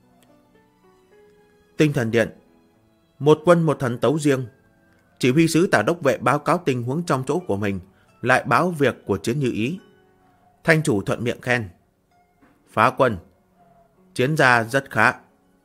Tinh Thần Điện. Một quân một thần tấu riêng. Chỉ huy sứ Tả Đốc Vệ báo cáo tình huống trong chỗ của mình, lại báo việc của Chiến Như Ý. Thanh chủ thuận miệng khen. Phá Quân, chiến gia rất khá.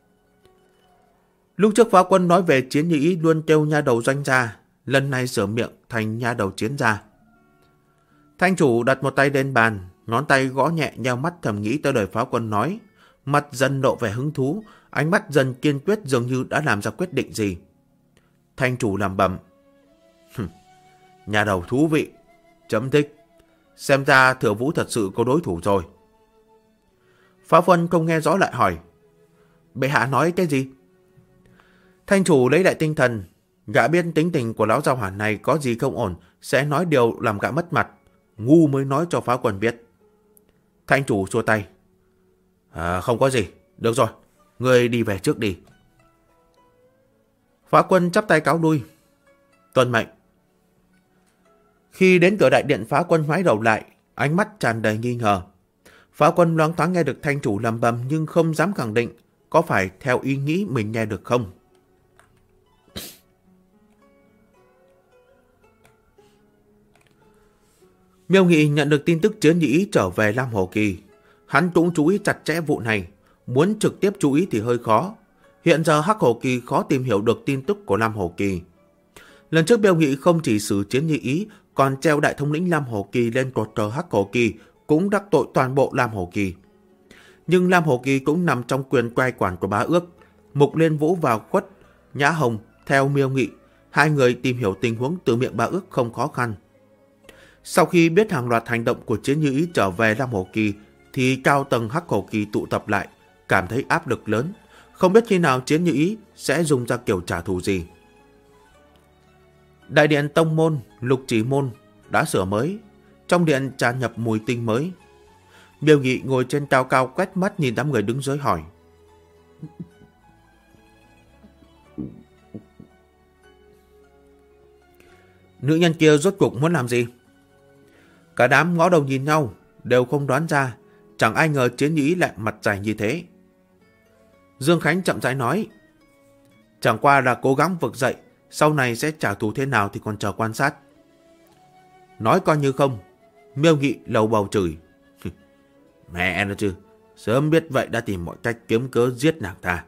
Lúc trước Phá Quân nói về Chiến Như Ý luôn kêu nha đầu doanh gia, lần này sửa miệng thành nha đầu chiến gia. Thanh chủ đặt một tay lên bàn, ngón tay gõ nhẹ nheo mắt thầm nghĩ tới lời Phá Quân nói, mặt dần lộ vẻ hứng thú, ánh mắt dần kiên quyết dường như đã làm ra quyết định gì. Thanh chủ làm bầm. Nhà đầu thú vị, chấm thích. Xem ra Thừa Vũ thật sự có đối thủ rồi. Phá Quân không nghe rõ lại hỏi, bệ hạ nói cái gì? Thanh chủ lấy lại tinh thần, gã biết tính tình của lão giao hỏa này có gì không ổn, sẽ nói điều làm gã mất mặt, ngu mới nói cho Phá Quân biết. Thanh chủ xua tay. Không có gì, được rồi, ngươi đi về trước đi. Phá Quân chắp tay cáo lui. Tuân mệnh. Khi đến cửa đại điện, Phá Quân ngoái đầu lại, ánh mắt tràn đầy nghi ngờ. Phá Quân loáng thoáng nghe được thanh chủ lầm bầm nhưng không dám khẳng định có phải theo ý nghĩ mình nghe được không. Miêu Nghị nhận được tin tức Chiến Như Ý trở về Lam Hổ Kỳ. Hắn cũng chú ý chặt chẽ vụ này, muốn trực tiếp chú ý thì hơi khó. Hiện giờ Hắc Hổ Kỳ khó tìm hiểu được tin tức của Lam Hổ Kỳ. Lần trước Miêu Nghị không chỉ xử Chiến Như Ý, còn treo đại thống lĩnh Lam Hổ Kỳ lên cột cờ Hắc Hổ Kỳ, cũng đắc tội toàn bộ Lam Hổ Kỳ. Nhưng Lam Hổ Kỳ cũng nằm trong quyền cai quản của Bá Ước. Mục Liên Vũ và Khuất Nhã Hồng theo Miêu Nghị, hai người tìm hiểu tình huống từ miệng Bá Ước không khó khăn. Sau khi biết hàng loạt hành động của Chiến Như Ý trở về Lam Hổ Kỳ, thì cao tầng Hắc Hổ Kỳ tụ tập lại, cảm thấy áp lực lớn, không biết khi nào Chiến Như Ý sẽ dùng ra kiểu trả thù gì. Đại điện Tông Môn, Lục Chỉ Môn đã sửa mới, trong điện tràn nhập mùi tinh mới. Miêu Nghị ngồi trên cao cao quét mắt nhìn đám người đứng dưới hỏi. Nữ nhân kia rốt cuộc muốn làm gì? Cả đám ngó đầu nhìn nhau, đều không đoán ra, chẳng ai ngờ Chiến Như Ý lại mặt dày như thế. Dương Khánh chậm rãi nói, chẳng qua là cố gắng vực dậy, sau này sẽ trả thù thế nào thì còn chờ quan sát. Nói coi như không. Miêu Nghị lầu bầu chửi. Mẹ nó chứ, sớm biết vậy đã tìm mọi cách kiếm cớ giết nàng ta.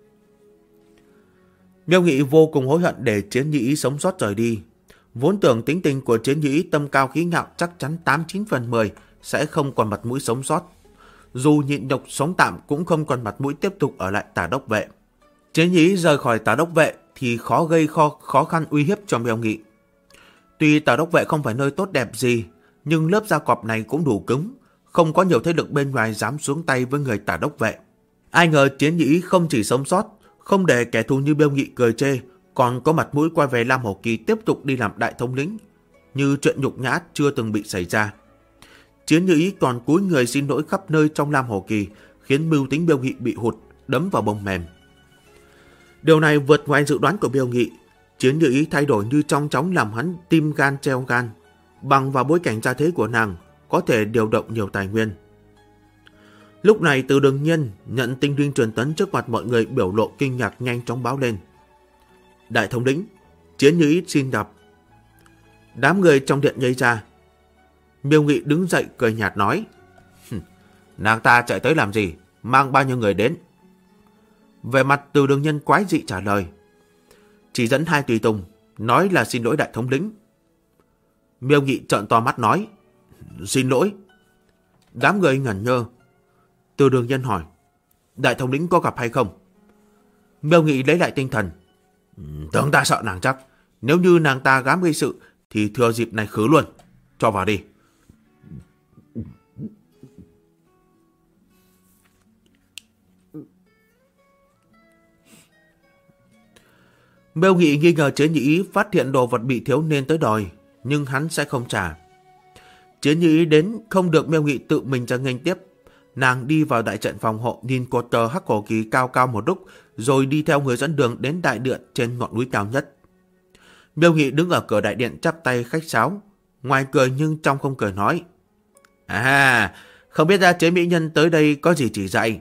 Miêu Nghị vô cùng hối hận để Chiến Như Ý sống sót rời đi. Vốn tưởng tính tình của Chiến Như Ý tâm cao khí ngạo chắc chắn 89 phần 10 sẽ không còn mặt mũi sống sót. Dù nhịn nhục sống tạm cũng không còn mặt mũi tiếp tục ở lại Tả Đốc Vệ. Chiến Như Ý rời khỏi Tả Đốc Vệ thì khó gây khó khăn uy hiếp cho Miêu Nghị. Tuy Tả Đốc Vệ không phải nơi tốt đẹp gì, nhưng lớp da cọp này cũng đủ cứng, không có nhiều thế lực bên ngoài dám xuống tay với người Tả Đốc Vệ. Ai ngờ Chiến Như Ý không chỉ sống sót, không để kẻ thù như Miêu Nghị cười chê, còn có mặt mũi quay về Lam Hổ Kỳ tiếp tục đi làm đại thống lĩnh, như chuyện nhục nhã chưa từng bị xảy ra. Chiến Như Ý còn cúi người xin lỗi khắp nơi trong Lam Hổ Kỳ, khiến mưu tính Miêu Nghị bị hụt, đấm vào bông mềm. Điều này vượt ngoài dự đoán của Miêu Nghị. Chiến Như Ý thay đổi như trong chóng làm hắn tim gan treo gan. Bằng vào bối cảnh gia thế của nàng, có thể điều động nhiều tài nguyên. Lúc này Từ Đường Nhiên nhận tinh linh truyền tấn trước mặt mọi người, biểu lộ kinh ngạc nhanh chóng báo lên. Đại thống lĩnh, Chiến Như Ý xin gặp. Đám người trong điện nhây ra. Miêu Nghị đứng dậy cười nhạt nói. Nàng ta chạy tới làm gì? Mang bao nhiêu người đến? Về mặt Từ Đường Nhân quái dị trả lời. Chỉ dẫn 2 tùy tùng, nói là xin lỗi đại thống lĩnh. Miêu Nghị trợn to mắt nói. Xin lỗi. Đám người ngẩn ngơ. Từ Đường Nhân hỏi. Đại thống lĩnh có gặp hay không? Miêu Nghị lấy lại tinh thần. Tưởng ta sợ nàng chắc. Nếu như nàng ta dám gây sự thì thừa dịp này khứ luôn. Cho vào đi. Miêu Nghị nghi ngờ Chiến Như Ý phát hiện đồ vật bị thiếu nên tới đòi, nhưng hắn sẽ không trả. Chiến Như Ý đến không được Miêu Nghị tự mình ra nghênh tiếp. Nàng đi vào đại trận phòng hộ, nhìn cột cờ Hắc Hổ Kỳ cao cao một lúc, rồi đi theo người dẫn đường đến đại điện trên ngọn núi cao nhất. Miêu Nghị đứng ở cửa đại điện chắp tay khách sáo, ngoài cười nhưng trong không cười nói: À, không biết ra chế mỹ nhân tới đây có gì chỉ dạy.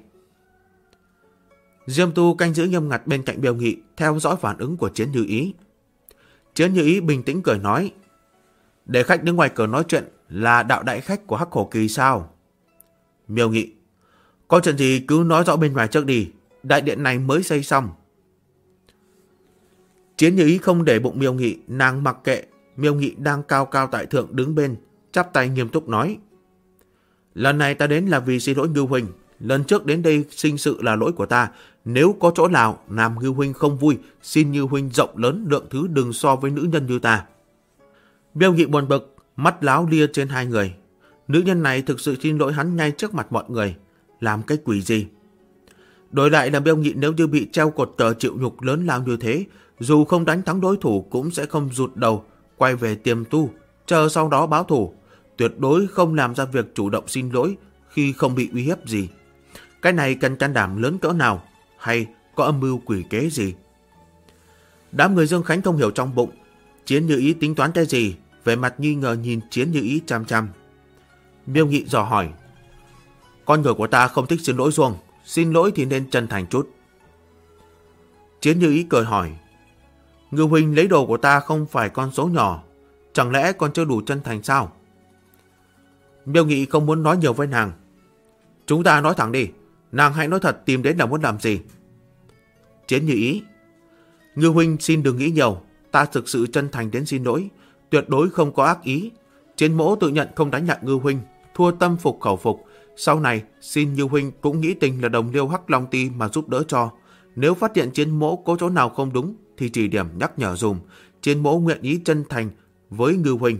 Diêm Tu canh giữ nghiêm ngặt bên cạnh Miêu Nghị, theo dõi phản ứng của Chiến Như Ý. Chiến Như Ý bình tĩnh cười nói: Để khách đứng ngoài cửa nói chuyện là đạo đại khách của Hắc Hổ Kỳ sao? Miêu Nghị: Có chuyện gì cứ nói rõ bên ngoài trước đi, đại điện này mới xây xong. Chiến Như Ý không để bụng Miêu Nghị, nàng mặc kệ. Miêu Nghị đang cao cao tại thượng đứng bên, chắp tay nghiêm túc nói: Lần này ta đến là vì xin lỗi Ngưu huynh. Lần trước đến đây sinh sự là lỗi của ta. Nếu có chỗ nào làm Ngưu huynh không vui, xin Ngưu huynh rộng lớn lượng thứ đừng so với nữ nhân như ta. Miêu Nghị buồn bực, mắt láo lia trên hai người. Nữ nhân này thực sự xin lỗi hắn ngay trước mặt mọi người. Làm cái quỷ gì? Đổi lại là Miêu Nghị nếu như bị treo cột cờ chịu nhục lớn lao như thế, dù không đánh thắng đối thủ cũng sẽ không rụt đầu, quay về tiềm tu, chờ sau đó báo thù. Tuyệt đối không làm ra việc chủ động xin lỗi khi không bị uy hiếp gì. Cái này cần can đảm lớn cỡ nào, hay có âm mưu quỷ kế gì? Đám người Dương Khánh không hiểu trong bụng. Chiến Như Ý tính toán cái gì? Về mặt nghi ngờ nhìn Chiến Như Ý chăm chăm. Miêu Nghị dò hỏi: Con người của ta không thích xin lỗi Duông, xin lỗi thì nên chân thành chút. Chiến Như Ý cười hỏi: Ngưu huynh lấy đồ của ta không phải con số nhỏ, chẳng lẽ còn chưa đủ chân thành sao? Miêu Nghị không muốn nói nhiều với nàng. Chúng ta nói thẳng đi, nàng hãy nói thật tìm đến là muốn làm gì? Chiến Như Ý: Ngưu huynh xin đừng nghĩ nhiều, ta thực sự chân thành đến xin lỗi, tuyệt đối không có ác ý. Chiến mỗ tự nhận không đánh nhạc Ngưu huynh, thua tâm phục khẩu phục. Sau này xin Ngưu huynh cũng nghĩ tình là đồng liêu Hắc Long Ti mà giúp đỡ cho. Nếu phát hiện Chiến mỗ có chỗ nào không đúng thì chỉ điểm nhắc nhở dùm. Chiến mỗ nguyện ý chân thành với Ngưu huynh.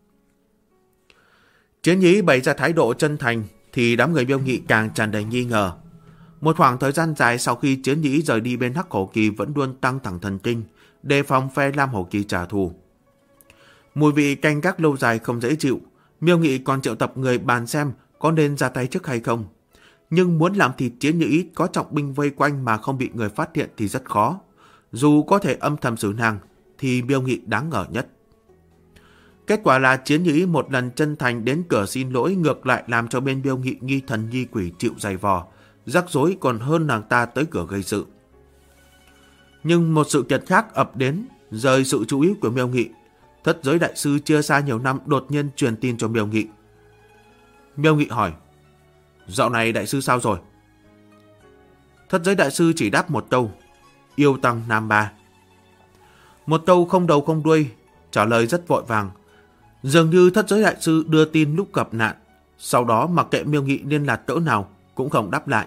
Chiến Như Ý bày ra thái độ chân thành thì đám người Miêu Nghị càng tràn đầy nghi ngờ. Một khoảng thời gian dài sau khi Chiến Như Ý rời đi bên Hắc Hổ Kỳ vẫn luôn căng thẳng thần kinh, đề phòng phe Lam Hổ Kỳ trả thù. Mùi vị canh gác lâu dài không dễ chịu. Miêu Nghị còn triệu tập người bàn xem có nên ra tay trước hay không. Nhưng muốn làm thịt Chiến Như Ý có trọng binh vây quanh mà không bị người phát hiện thì rất khó. Dù có thể âm thầm xử nàng thì Miêu Nghị đáng ngờ nhất. Kết quả là Chiến Như Ý một lần chân thành đến cửa xin lỗi, ngược lại làm cho bên Miêu Nghị nghi thần nghi quỷ chịu dày vò, rắc rối còn hơn nàng ta tới cửa gây sự. Nhưng một sự kiện khác ập đến, rời sự chú ý của Miêu Nghị. Thất giới đại sư chia xa nhiều năm đột nhiên truyền tin cho Miêu Nghị. Miêu Nghị hỏi: Dạo này đại sư sao rồi? Thất giới đại sư chỉ đáp một câu: Yêu tăng Nam Ba. Một câu không đầu không đuôi, trả lời rất vội vàng. Dường như thất giới đại sư đưa tin lúc gặp nạn, sau đó mặc kệ Miêu Nghị liên lạc cỡ nào cũng không đáp lại.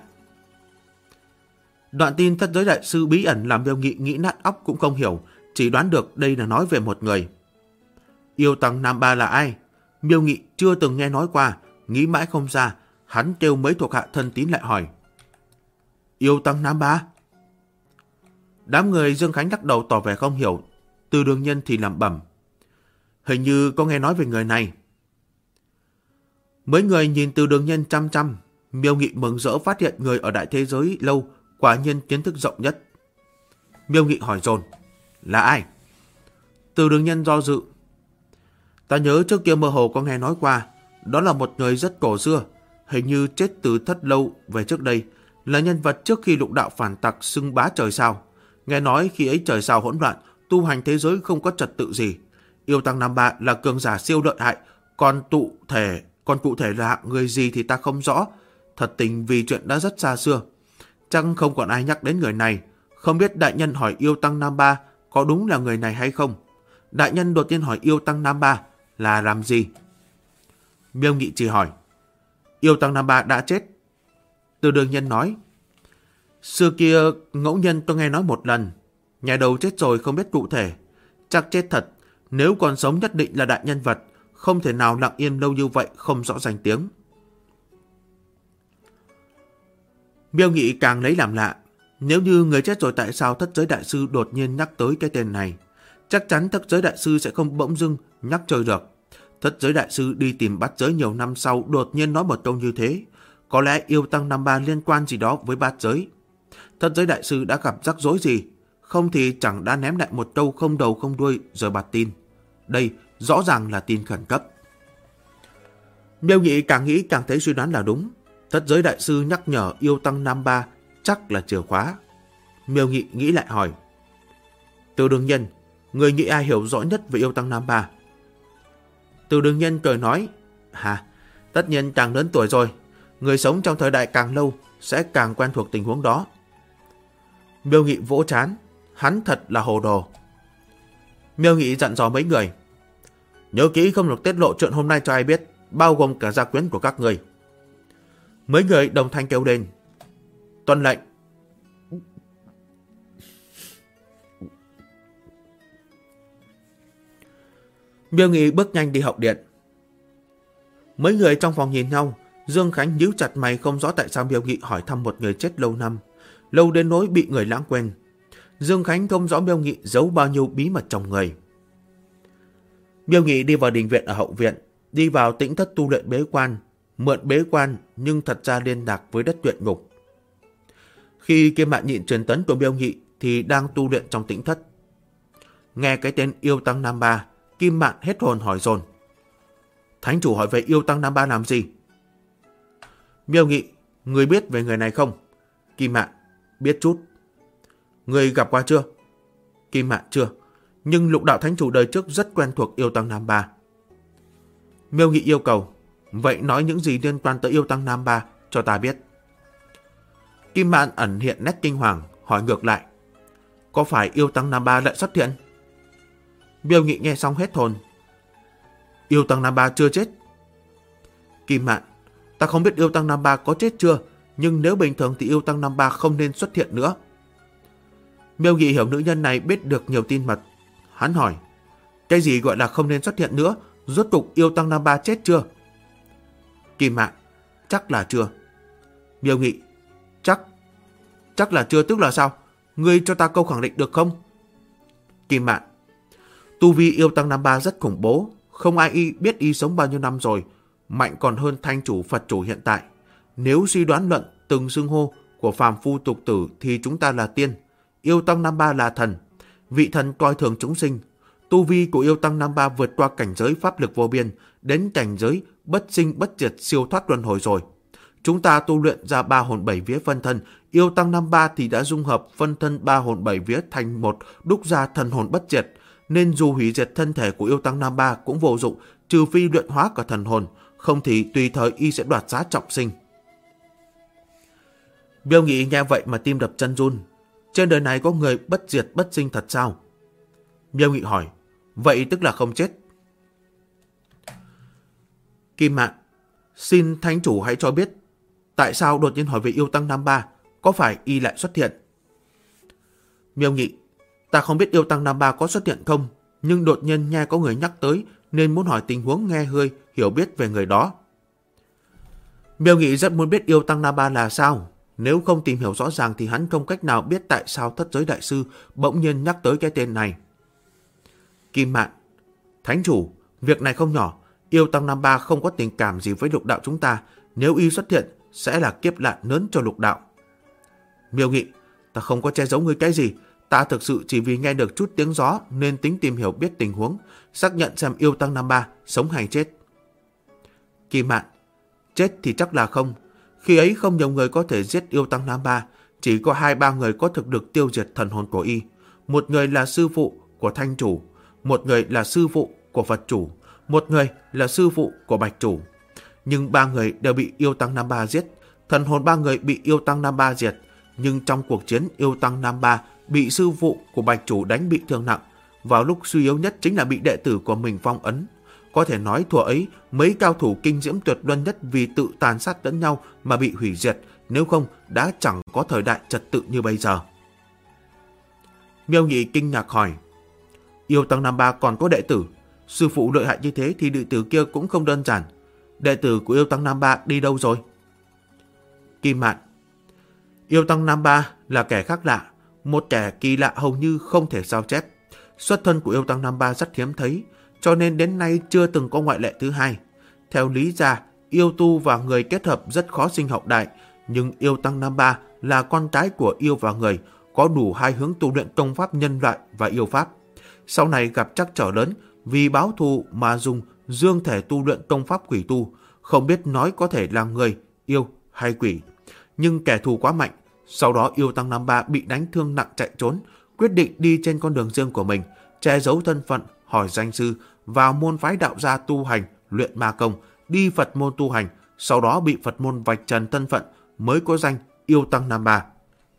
Đoạn tin thất giới đại sư bí ẩn làm Miêu Nghị nghĩ nát óc cũng không hiểu, chỉ đoán được đây là nói về một người. Yêu tăng Nam Ba là ai? Miêu Nghị chưa từng nghe nói qua, nghĩ mãi không ra. Hắn kêu mấy thuộc hạ thân tín lại hỏi: Yêu tăng Nam Ba? Đám người Dương Khánh lắc đầu tỏ vẻ không hiểu. Từ Đường Nhân thì lẩm bẩm: Hình như có nghe nói về người này. Mấy người nhìn Từ Đường Nhân chăm chăm. Miêu Nghị mừng rỡ phát hiện người ở đại thế giới lâu quả nhiên kiến thức rộng nhất. Miêu Nghị hỏi dồn: Là ai? Từ Đường Nhân do dự: Ta nhớ trước kia mơ hồ có nghe nói qua, đó là một người rất cổ xưa, hình như chết từ thất lâu về trước đây, là nhân vật trước khi lục đạo phản tặc xưng bá trời sao. Nghe nói khi ấy trời sao hỗn loạn, tu hành thế giới không có trật tự gì. Yêu tăng Nam Ba là cường giả siêu lợi hại, còn cụ thể là hạng người gì thì ta không rõ. Thật tình vì chuyện đã rất xa xưa, chẳng không còn ai nhắc đến người này. Không biết đại nhân hỏi yêu tăng Nam Ba có đúng là người này hay không? Đại nhân đột nhiên hỏi yêu tăng Nam Ba là làm gì? Miêu Nghị chỉ hỏi: Yêu tăng Nam Ba đã chết. Từ Đường Nhân nói: Xưa kia ngẫu nhân tôi nghe nói một lần, nhà đầu chết rồi không biết cụ thể, chắc chết thật. Nếu còn sống nhất định là đại nhân vật, không thể nào lặng yên lâu như vậy không rõ danh tiếng. Miêu Nghị càng lấy làm lạ. Nếu như người chết rồi tại sao thất giới đại sư đột nhiên nhắc tới cái tên này? Chắc chắn thất giới đại sư sẽ không bỗng dưng nhắc chơi được. Thất giới đại sư đi tìm bát giới nhiều năm sau đột nhiên nói một câu như thế. Có lẽ yêu tăng Nam Ba liên quan gì đó với bát giới. thất giới đại sư đã gặp rắc rối gì? Không thì chẳng đã ném lại một câu không đầu không đuôi rồi bạt tin. Đây rõ ràng là tin khẩn cấp. Miêu Nghị càng nghĩ càng thấy suy đoán là đúng. Thất giới đại sư nhắc nhở yêu tăng Nam Ba chắc là chìa khóa. Miêu Nghị nghĩ lại hỏi. Từ Đường Nhân, người nghĩ ai hiểu rõ nhất về yêu tăng Nam Ba? Từ Đường Nhân cười nói. Tất nhiên càng lớn tuổi rồi, người sống trong thời đại càng lâu sẽ càng quen thuộc tình huống đó. Miêu Nghị vỗ trán, hắn thật là hồ đồ. Miêu Nghị dặn dò mấy người. Nhớ kỹ không được tiết lộ chuyện hôm nay cho ai biết, bao gồm cả gia quyến của các người. Mấy người đồng thanh kêu lên. Tuân lệnh. Miêu Nghị bước nhanh đi hậu điện. Mấy người trong phòng nhìn nhau, Dương Khánh nhíu chặt mày không rõ tại sao Miêu Nghị hỏi thăm một người chết lâu năm, lâu đến nỗi bị người lãng quên. Dương Khánh không rõ Miêu Nghị giấu bao nhiêu bí mật trong người. Miêu Nghị đi vào đình viện ở hậu viện, đi vào tĩnh thất tu luyện bế quan, mượn bế quan nhưng thật ra liên lạc với đất luyện ngục. Khi Kim Mạn nhịn truyền tấn của Miêu Nghị thì đang tu luyện trong tĩnh thất. Nghe cái tên yêu tăng Nam Ba, Kim Mạn hết hồn hỏi dồn. Thánh chủ hỏi về yêu tăng Nam Ba làm gì? Miêu Nghị, người biết về người này không? Kim Mạn, biết chút. Người gặp qua chưa? Kim Mạn, chưa. Nhưng Lục đạo thánh chủ đời trước rất quen thuộc yêu tăng Nam Ba. Miêu Nghị yêu cầu. Vậy nói những gì liên quan tới yêu tăng Nam Ba cho ta biết. Kim Mạn ẩn hiện nét kinh hoàng, hỏi ngược lại. Có phải yêu tăng Nam Ba lại xuất hiện? Miêu Nghị nghe xong hết hồn. Yêu tăng Nam Ba chưa chết. Kim Mạn, ta không biết yêu tăng Nam Ba có chết chưa, nhưng nếu bình thường thì yêu tăng Nam Ba không nên xuất hiện nữa. Miêu Nghị hiểu nữ nhân này biết được nhiều tin mật. Hắn hỏi, cái gì gọi là không nên xuất hiện nữa, rốt cục yêu tăng Nam Ba chết chưa? Kim Mạn, chắc là chưa. Miêu Nghị, chắc là chưa tức là sao? Ngươi cho ta câu khẳng định được không? Kim Mạn, tu vi yêu tăng Nam Ba rất khủng bố, không ai biết y sống bao nhiêu năm rồi, mạnh còn hơn thanh chủ Phật chủ hiện tại. Nếu suy đoán luận từng xưng hô của phàm phu tục tử thì chúng ta là tiên, yêu tăng Nam Ba là thần. Vị thần coi thường chúng sinh. Tu vi của yêu tăng Nam Ba vượt qua cảnh giới pháp lực vô biên, đến cảnh giới bất sinh bất diệt siêu thoát luân hồi rồi. Chúng ta tu luyện ra 3 hồn 7 vía phân thân, yêu tăng Nam Ba thì đã dung hợp phân thân 3 hồn 7 vía thành một, đúc ra thần hồn bất diệt, nên dù hủy diệt thân thể của yêu tăng Nam Ba cũng vô dụng, trừ phi luyện hóa cả thần hồn, không thì tùy thời y sẽ đoạt giá trọng sinh. Miêu Nghị nghe vậy mà tim đập chân run. Trên đời này có người bất diệt bất sinh thật sao? Miêu Nghị hỏi, vậy tức là không chết. Kim Mạn, xin thánh chủ hãy cho biết, tại sao đột nhiên hỏi về yêu tăng Nam Ba, có phải y lại xuất hiện? Miêu Nghị, ta không biết yêu tăng Nam Ba có xuất hiện không, nhưng đột nhiên nghe có người nhắc tới nên muốn hỏi tình huống nghe hơi hiểu biết về người đó. Miêu Nghị rất muốn biết yêu tăng Nam Ba là sao. Nếu không tìm hiểu rõ ràng thì hắn không cách nào biết tại sao thất giới đại sư bỗng nhiên nhắc tới cái tên này. Kim Mạn, thánh chủ, việc này không nhỏ. Yêu tăng Nam Ba không có tình cảm gì với lục đạo chúng ta. Nếu y xuất hiện sẽ là kiếp nạn lớn cho lục đạo. Miêu Nghị, ta không có che giấu ngươi cái gì. Ta thực sự chỉ vì nghe được chút tiếng gió nên tính tìm hiểu biết tình huống, xác nhận xem yêu tăng Nam Ba sống hay chết. Kim Mạn, chết thì chắc là không. Khi ấy không nhiều người có thể giết yêu tăng Nam Ba, chỉ có 2-3 người có thực lực tiêu diệt thần hồn của y. Một người là sư phụ của thanh chủ, một người là sư phụ của Phật chủ, một người là sư phụ của Bạch chủ. Nhưng 3 người đều bị yêu tăng Nam Ba giết, thần hồn 3 người bị yêu tăng Nam Ba diệt. Nhưng trong cuộc chiến yêu tăng Nam Ba bị sư phụ của Bạch chủ đánh bị thương nặng, vào lúc suy yếu nhất chính là bị đệ tử của mình phong ấn. Có thể nói thuở ấy mấy cao thủ kinh diễm tuyệt luân nhất vì tự tàn sát lẫn nhau mà bị hủy diệt, nếu không đã chẳng có thời đại trật tự như bây giờ. Miêu Nghị kinh ngạc hỏi, yêu tăng Nam Ba còn có đệ tử? Sư phụ lợi hại như thế thì đệ tử kia cũng không đơn giản. Đệ tử của yêu tăng Nam Ba đi đâu rồi? Kim Mạn, yêu tăng Nam Ba là kẻ khác lạ, một kẻ kỳ lạ hầu như không thể sao chép. Xuất thân của yêu tăng Nam Ba rất hiếm thấy, cho nên đến nay chưa từng có ngoại lệ thứ hai. Theo lý ra, yêu tu và người kết hợp rất khó sinh hậu đại, nhưng yêu tăng Nam Ba là con cái của yêu và người, có đủ hai hướng tu luyện công pháp nhân loại và yêu pháp. Sau này gặp trắc trở lớn, vì báo thù mà dùng dương thể tu luyện công pháp quỷ tu, không biết nói có thể là người, yêu hay quỷ. Nhưng kẻ thù quá mạnh, sau đó yêu tăng năm ba bị đánh thương nặng chạy trốn, quyết định đi trên con đường riêng của mình, che giấu thân phận, hỏi danh sư, vào môn phái đạo gia tu hành, luyện ma công, đi Phật môn tu hành, sau đó bị Phật môn vạch trần thân phận, mới có danh yêu tăng năm ba.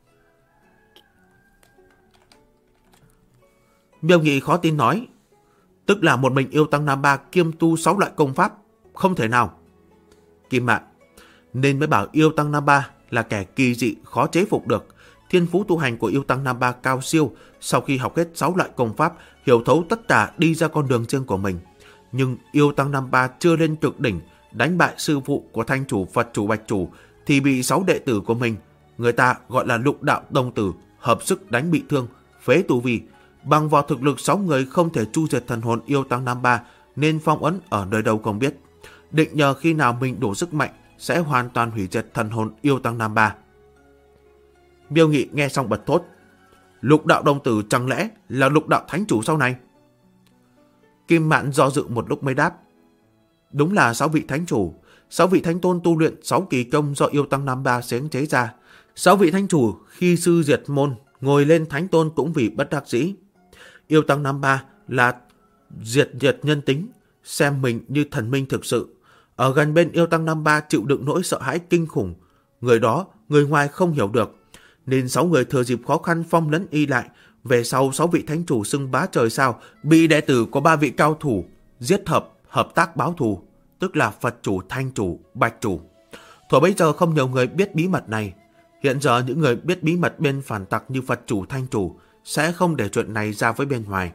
Miêu Nghị khó tin nói, tức là một mình yêu tăng năm ba kiêm tu 6 loại công pháp, không thể nào. Kim Mạn, nên mới bảo yêu tăng năm ba là kẻ kỳ dị khó chế phục được. Thiên phú tu hành của yêu tăng năm ba cao siêu, sau khi học hết 6 loại công pháp, hiểu thấu tất cả, đi ra con đường riêng của mình. Nhưng yêu tăng năm ba chưa lên cực đỉnh, đánh bại sư phụ của thanh chủ Phật chủ Bạch chủ, thì bị 6 đệ tử của mình, người ta gọi là Lục Đạo Đồng Tử, hợp sức đánh bị thương, phế tu vi. Bằng vào thực lực 6 người không thể chu diệt thần hồn yêu tăng năm ba, nên phong ấn ở nơi đâu không biết. Định nhờ khi nào mình đủ sức mạnh sẽ hoàn toàn hủy diệt thần hồn yêu tăng năm ba. Miêu Nghị nghe xong bật thốt, Lục Đạo Đồng Tử chẳng lẽ là Lục Đạo Thánh Chủ sau này? Kim Mạn do dự một lúc mới đáp, đúng là 6 vị Thánh Chủ, 6 vị Thánh Tôn tu luyện 6 kỳ công do yêu tăng năm ba sáng chế ra. 6 vị Thánh Chủ khi sư diệt môn, ngồi lên Thánh Tôn cũng vì bất đắc dĩ. Yêu tăng năm ba là diệt nhân tính, xem mình như thần minh thực sự. Ở gần bên yêu tăng năm ba chịu đựng nỗi sợ hãi kinh khủng, người đó người ngoài không hiểu được, nên 6 người thừa dịp khó khăn phong lấn y lại. Về sau 6 vị Thánh Chủ xưng bá trời sao, bị đệ tử của 3 vị cao thủ giết hợp tác báo thù, tức là Phật chủ, Thanh chủ, Bạch chủ. Thuở bấy giờ không nhiều người biết bí mật này. Hiện giờ những người biết bí mật bên phản tặc như Phật chủ, Thanh chủ sẽ không để chuyện này ra với bên ngoài.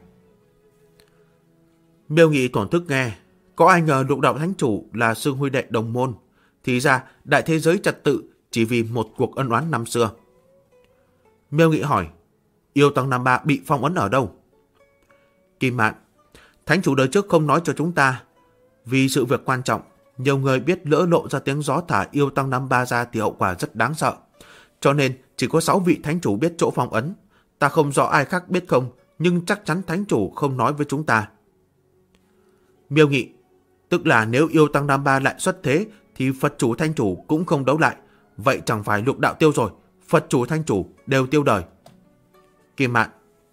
Miêu Nghị thổn thức nghe, có ai ngờ Lục Đạo Thánh Chủ là sư huynh đệ đồng môn, thì ra đại thế giới trật tự chỉ vì một cuộc ân oán năm xưa. Miêu Nghị hỏi, yêu tăng năm ba bị phong ấn ở đâu? Kim Mạn, Thánh Chủ đời trước không nói cho chúng ta, vì sự việc quan trọng, nhiều người biết lỡ lộ ra tiếng gió thả yêu tăng năm ba ra thì hậu quả rất đáng sợ. Cho nên chỉ có 6 vị Thánh Chủ biết chỗ phong ấn. Ta không rõ ai khác biết không, nhưng chắc chắn Thánh Chủ không nói với chúng ta. Miêu Nghị, tức là nếu yêu tăng năm ba lại xuất thế thì Phật chủ, Thanh Chủ cũng không đấu lại. Vậy chẳng phải Lục Đạo tiêu rồi, Phật chủ, Thanh Chủ đều tiêu đời. Kim Mạn,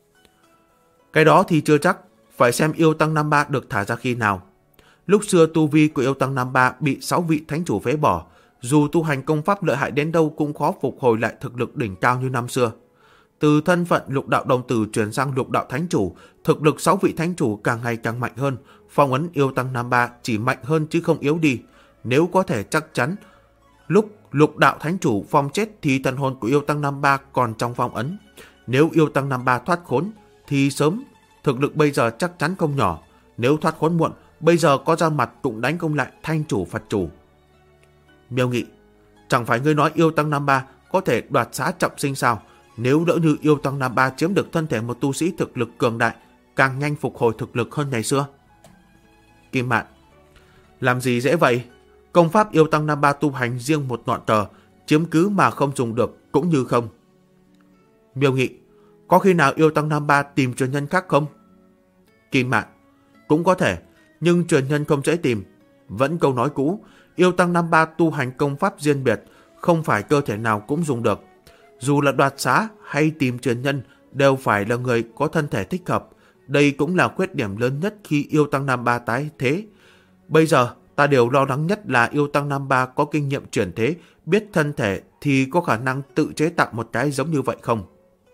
cái đó thì chưa chắc, phải xem yêu tăng năm ba được thả ra khi nào. Lúc xưa tu vi của yêu tăng năm ba bị 6 vị Thánh Chủ phế bỏ, dù tu hành công pháp lợi hại đến đâu cũng khó phục hồi lại thực lực đỉnh cao như năm xưa. Từ thân phận Lục Đạo Đồng Tử chuyển sang Lục Đạo Thánh Chủ, thực lực 6 vị Thánh Chủ càng ngày càng mạnh hơn, phong ấn yêu tăng năm ba chỉ mạnh hơn chứ không yếu đi. Nếu có thể chắc chắn lúc Lục Đạo Thánh Chủ phong chết thì thần hồn của yêu tăng năm ba còn trong phong ấn. Nếu yêu tăng năm ba thoát khốn thì sớm, thực lực bây giờ chắc chắn không nhỏ. Nếu thoát khốn muộn, bây giờ có ra mặt cũng đánh công lại Thanh Chủ, Phật chủ. Miêu Nghị, chẳng phải ngươi nói yêu tăng năm ba có thể đoạt xá trọng sinh sao? Nếu đỡ như yêu tăng năm ba chiếm được thân thể một tu sĩ thực lực cường đại, càng nhanh phục hồi thực lực hơn ngày xưa. Kim Mạn, làm gì dễ vậy? Công pháp yêu tăng năm ba tu hành riêng một ngọn cờ, chiếm cứ mà không dùng được cũng như không. Miêu Nghị, có khi nào yêu tăng năm ba tìm truyền nhân khác không? Kim Mạn, cũng có thể, nhưng truyền nhân không dễ tìm. Vẫn câu nói cũ, yêu tăng năm ba tu hành công pháp riêng biệt, không phải cơ thể nào cũng dùng được. Dù là đoạt xá hay tìm truyền nhân đều phải là người có thân thể thích hợp. Đây cũng là khuyết điểm lớn nhất khi yêu tăng năm ba tái thế. Bây giờ ta đều lo lắng nhất là yêu tăng năm ba có kinh nghiệm chuyển thế, biết thân thể thì có khả năng tự chế tạo một cái giống như vậy không?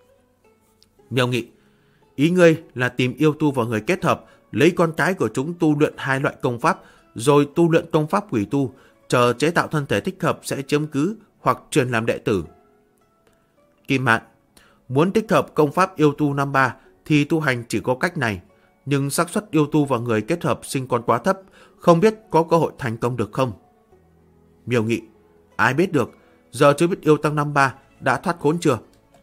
Miêu Nghị, ý ngươi là tìm yêu tu và người kết hợp, lấy con cái của chúng tu luyện 2 loại công pháp, rồi tu luyện công pháp quỷ tu, chờ chế tạo thân thể thích hợp sẽ chiếm cứ hoặc truyền làm đệ tử. Kim Mạn, muốn tích hợp công pháp yêu tu năm ba thì tu hành chỉ có cách này, nhưng xác suất yêu tu và người kết hợp sinh còn quá thấp, không biết có cơ hội thành công được không? Miêu Nghị, ai biết được, giờ chưa biết yêu tăng năm ba đã thoát khốn chưa?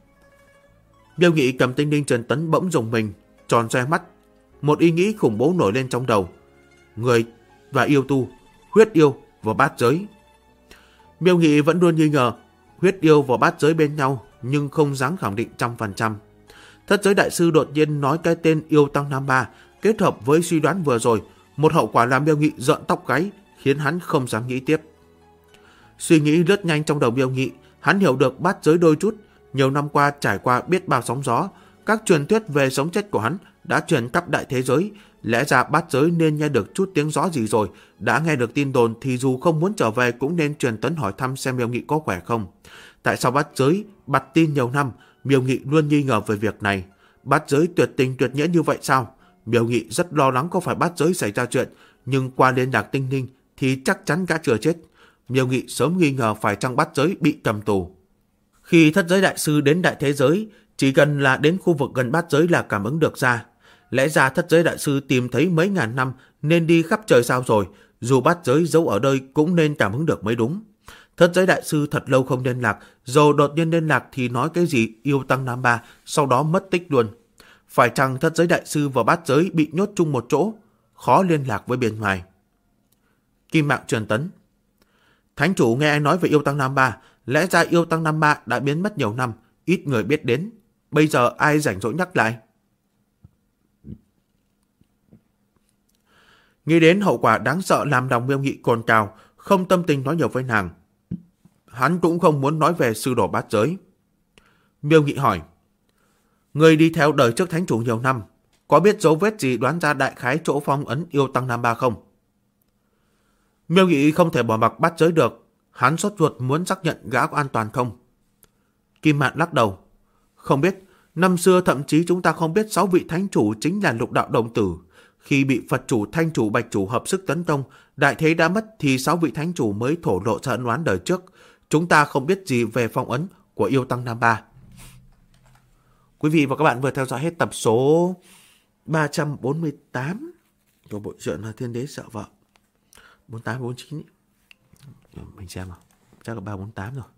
Miêu Nghị cầm tinh linh truyền tấn bỗng rùng mình, tròn xoe mắt, một ý nghĩ khủng bố nổi lên trong đầu. Người và yêu tu, huyết yêu và bát giới. Miêu Nghị vẫn luôn nghi ngờ huyết yêu và bát giới bên nhau nhưng không dám khẳng định 100%. Thất giới đại sư đột nhiên nói cái tên yêu tăng Nam Ba kết hợp với suy đoán vừa rồi, một hậu quả làm Miêu Nghị rợn tóc gáy, khiến hắn không dám nghĩ tiếp. Suy nghĩ lướt nhanh trong đầu Miêu Nghị, hắn hiểu được bát giới đôi chút. Nhiều năm qua trải qua biết bao sóng gió, các truyền thuyết về sống chết của hắn đã truyền khắp đại thế giới. Lẽ ra bát giới nên nghe được chút tiếng gió gì rồi. Đã nghe được tin đồn thì dù không muốn trở về cũng nên truyền tấn hỏi thăm xem Miêu Nghị có khỏe không. Tại sao bát giới bặt tin nhiều năm? Miêu Nghị luôn nghi ngờ về việc này. Bát giới tuyệt tình tuyệt nghĩa như vậy sao? Miêu Nghị rất lo lắng có phải bát giới xảy ra chuyện, nhưng qua liên lạc Tinh Ninh thì chắc chắn gã chưa chết. Miêu Nghị sớm nghi ngờ phải chăng bát giới bị cầm tù. Khi thất giới đại sư đến đại thế giới, chỉ cần là đến khu vực gần bát giới là cảm ứng được ra. Lẽ ra thất giới đại sư tìm thấy mấy ngàn năm nên đi khắp trời sao rồi, dù bát giới giấu ở đây cũng nên cảm ứng được mới đúng. Thất giới đại sư thật lâu không liên lạc, rồi đột nhiên liên lạc thì nói cái gì yêu tăng Nam Ba, sau đó mất tích luôn. Phải chăng thất giới đại sư và bát giới bị nhốt chung một chỗ, khó liên lạc với bên ngoài. Kim mạng truyền tấn. Thánh chủ nghe ai nói về yêu tăng Nam Ba, lẽ ra yêu tăng Nam Ba đã biến mất nhiều năm, ít người biết đến. Bây giờ ai rảnh rỗi nhắc lại? Nghĩ đến hậu quả đáng sợ làm lòng Miêu Nghị cồn cào, không tâm tình nói nhiều với nàng. Hắn cũng không muốn nói về sư đồ bát giới. Miêu Nghị hỏi, người đi theo đời trước thánh chủ nhiều năm, có biết dấu vết gì đoán ra đại khái chỗ phong ấn yêu tăng Nam Ba không? Miêu Nghị không thể bỏ mặc bát giới được, hắn sốt ruột muốn xác nhận gã có an toàn không. Kim Mạn lắc đầu, không biết, năm xưa thậm chí chúng ta không biết 6 vị thánh chủ chính là Lục Đạo Đồng Tử. Khi bị Phật chủ, Thanh chủ, Bạch chủ hợp sức tấn công, đại thế đã mất thì 6 vị thánh chủ mới thổ lộ ra ân oán đời trước. Chúng ta không biết gì về phong ấn của yêu tăng Nam Ba. Quý vị và các bạn vừa theo dõi hết tập số 348 của bộ truyện Thiên Đế Sợ Vợ. 48, 49 ấy. Mình xem nào, chắc là 348 rồi.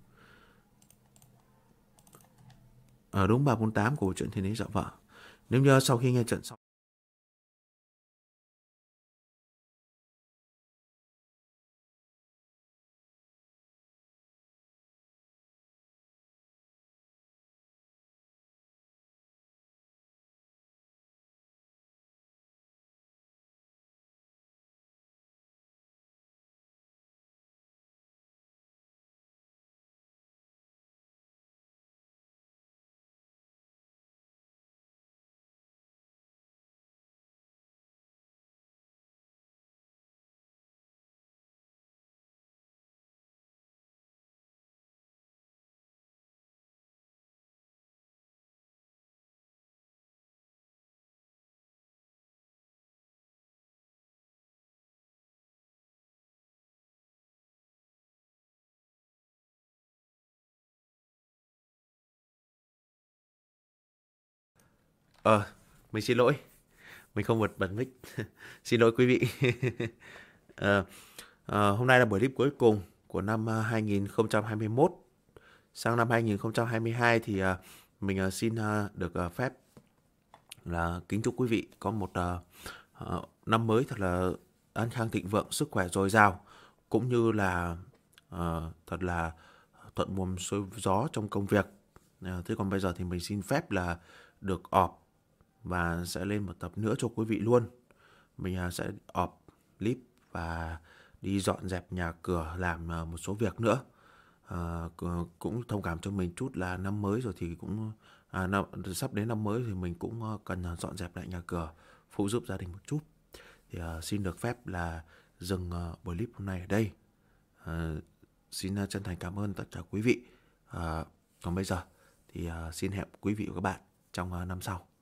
Đúng 348 của bộ truyện Thiên Đế Sợ Vợ. Nếu như sau khi nghe trận xong mình xin lỗi, mình không bật mic. Xin lỗi quý vị. Hôm nay là buổi clip cuối cùng của năm 2021. Sang năm 2022 thì mình xin được phép là kính chúc quý vị có một năm mới thật là an khang thịnh vượng, sức khỏe dồi dào, cũng như là thật là thuận buồm xuôi gió trong công việc. Thế còn bây giờ thì mình xin phép là được off và sẽ lên một tập nữa cho quý vị luôn. Mình sẽ off clip và đi dọn dẹp nhà cửa, làm một số việc nữa. Cũng thông cảm cho mình chút là năm mới rồi thì cũng sắp đến năm mới thì mình cũng cần dọn dẹp lại nhà cửa, phụ giúp gia đình một chút. Thì xin được phép là dừng buổi clip hôm nay ở đây. Xin chân thành cảm ơn tất cả quý vị. Còn bây giờ thì xin hẹn quý vị và các bạn trong năm sau.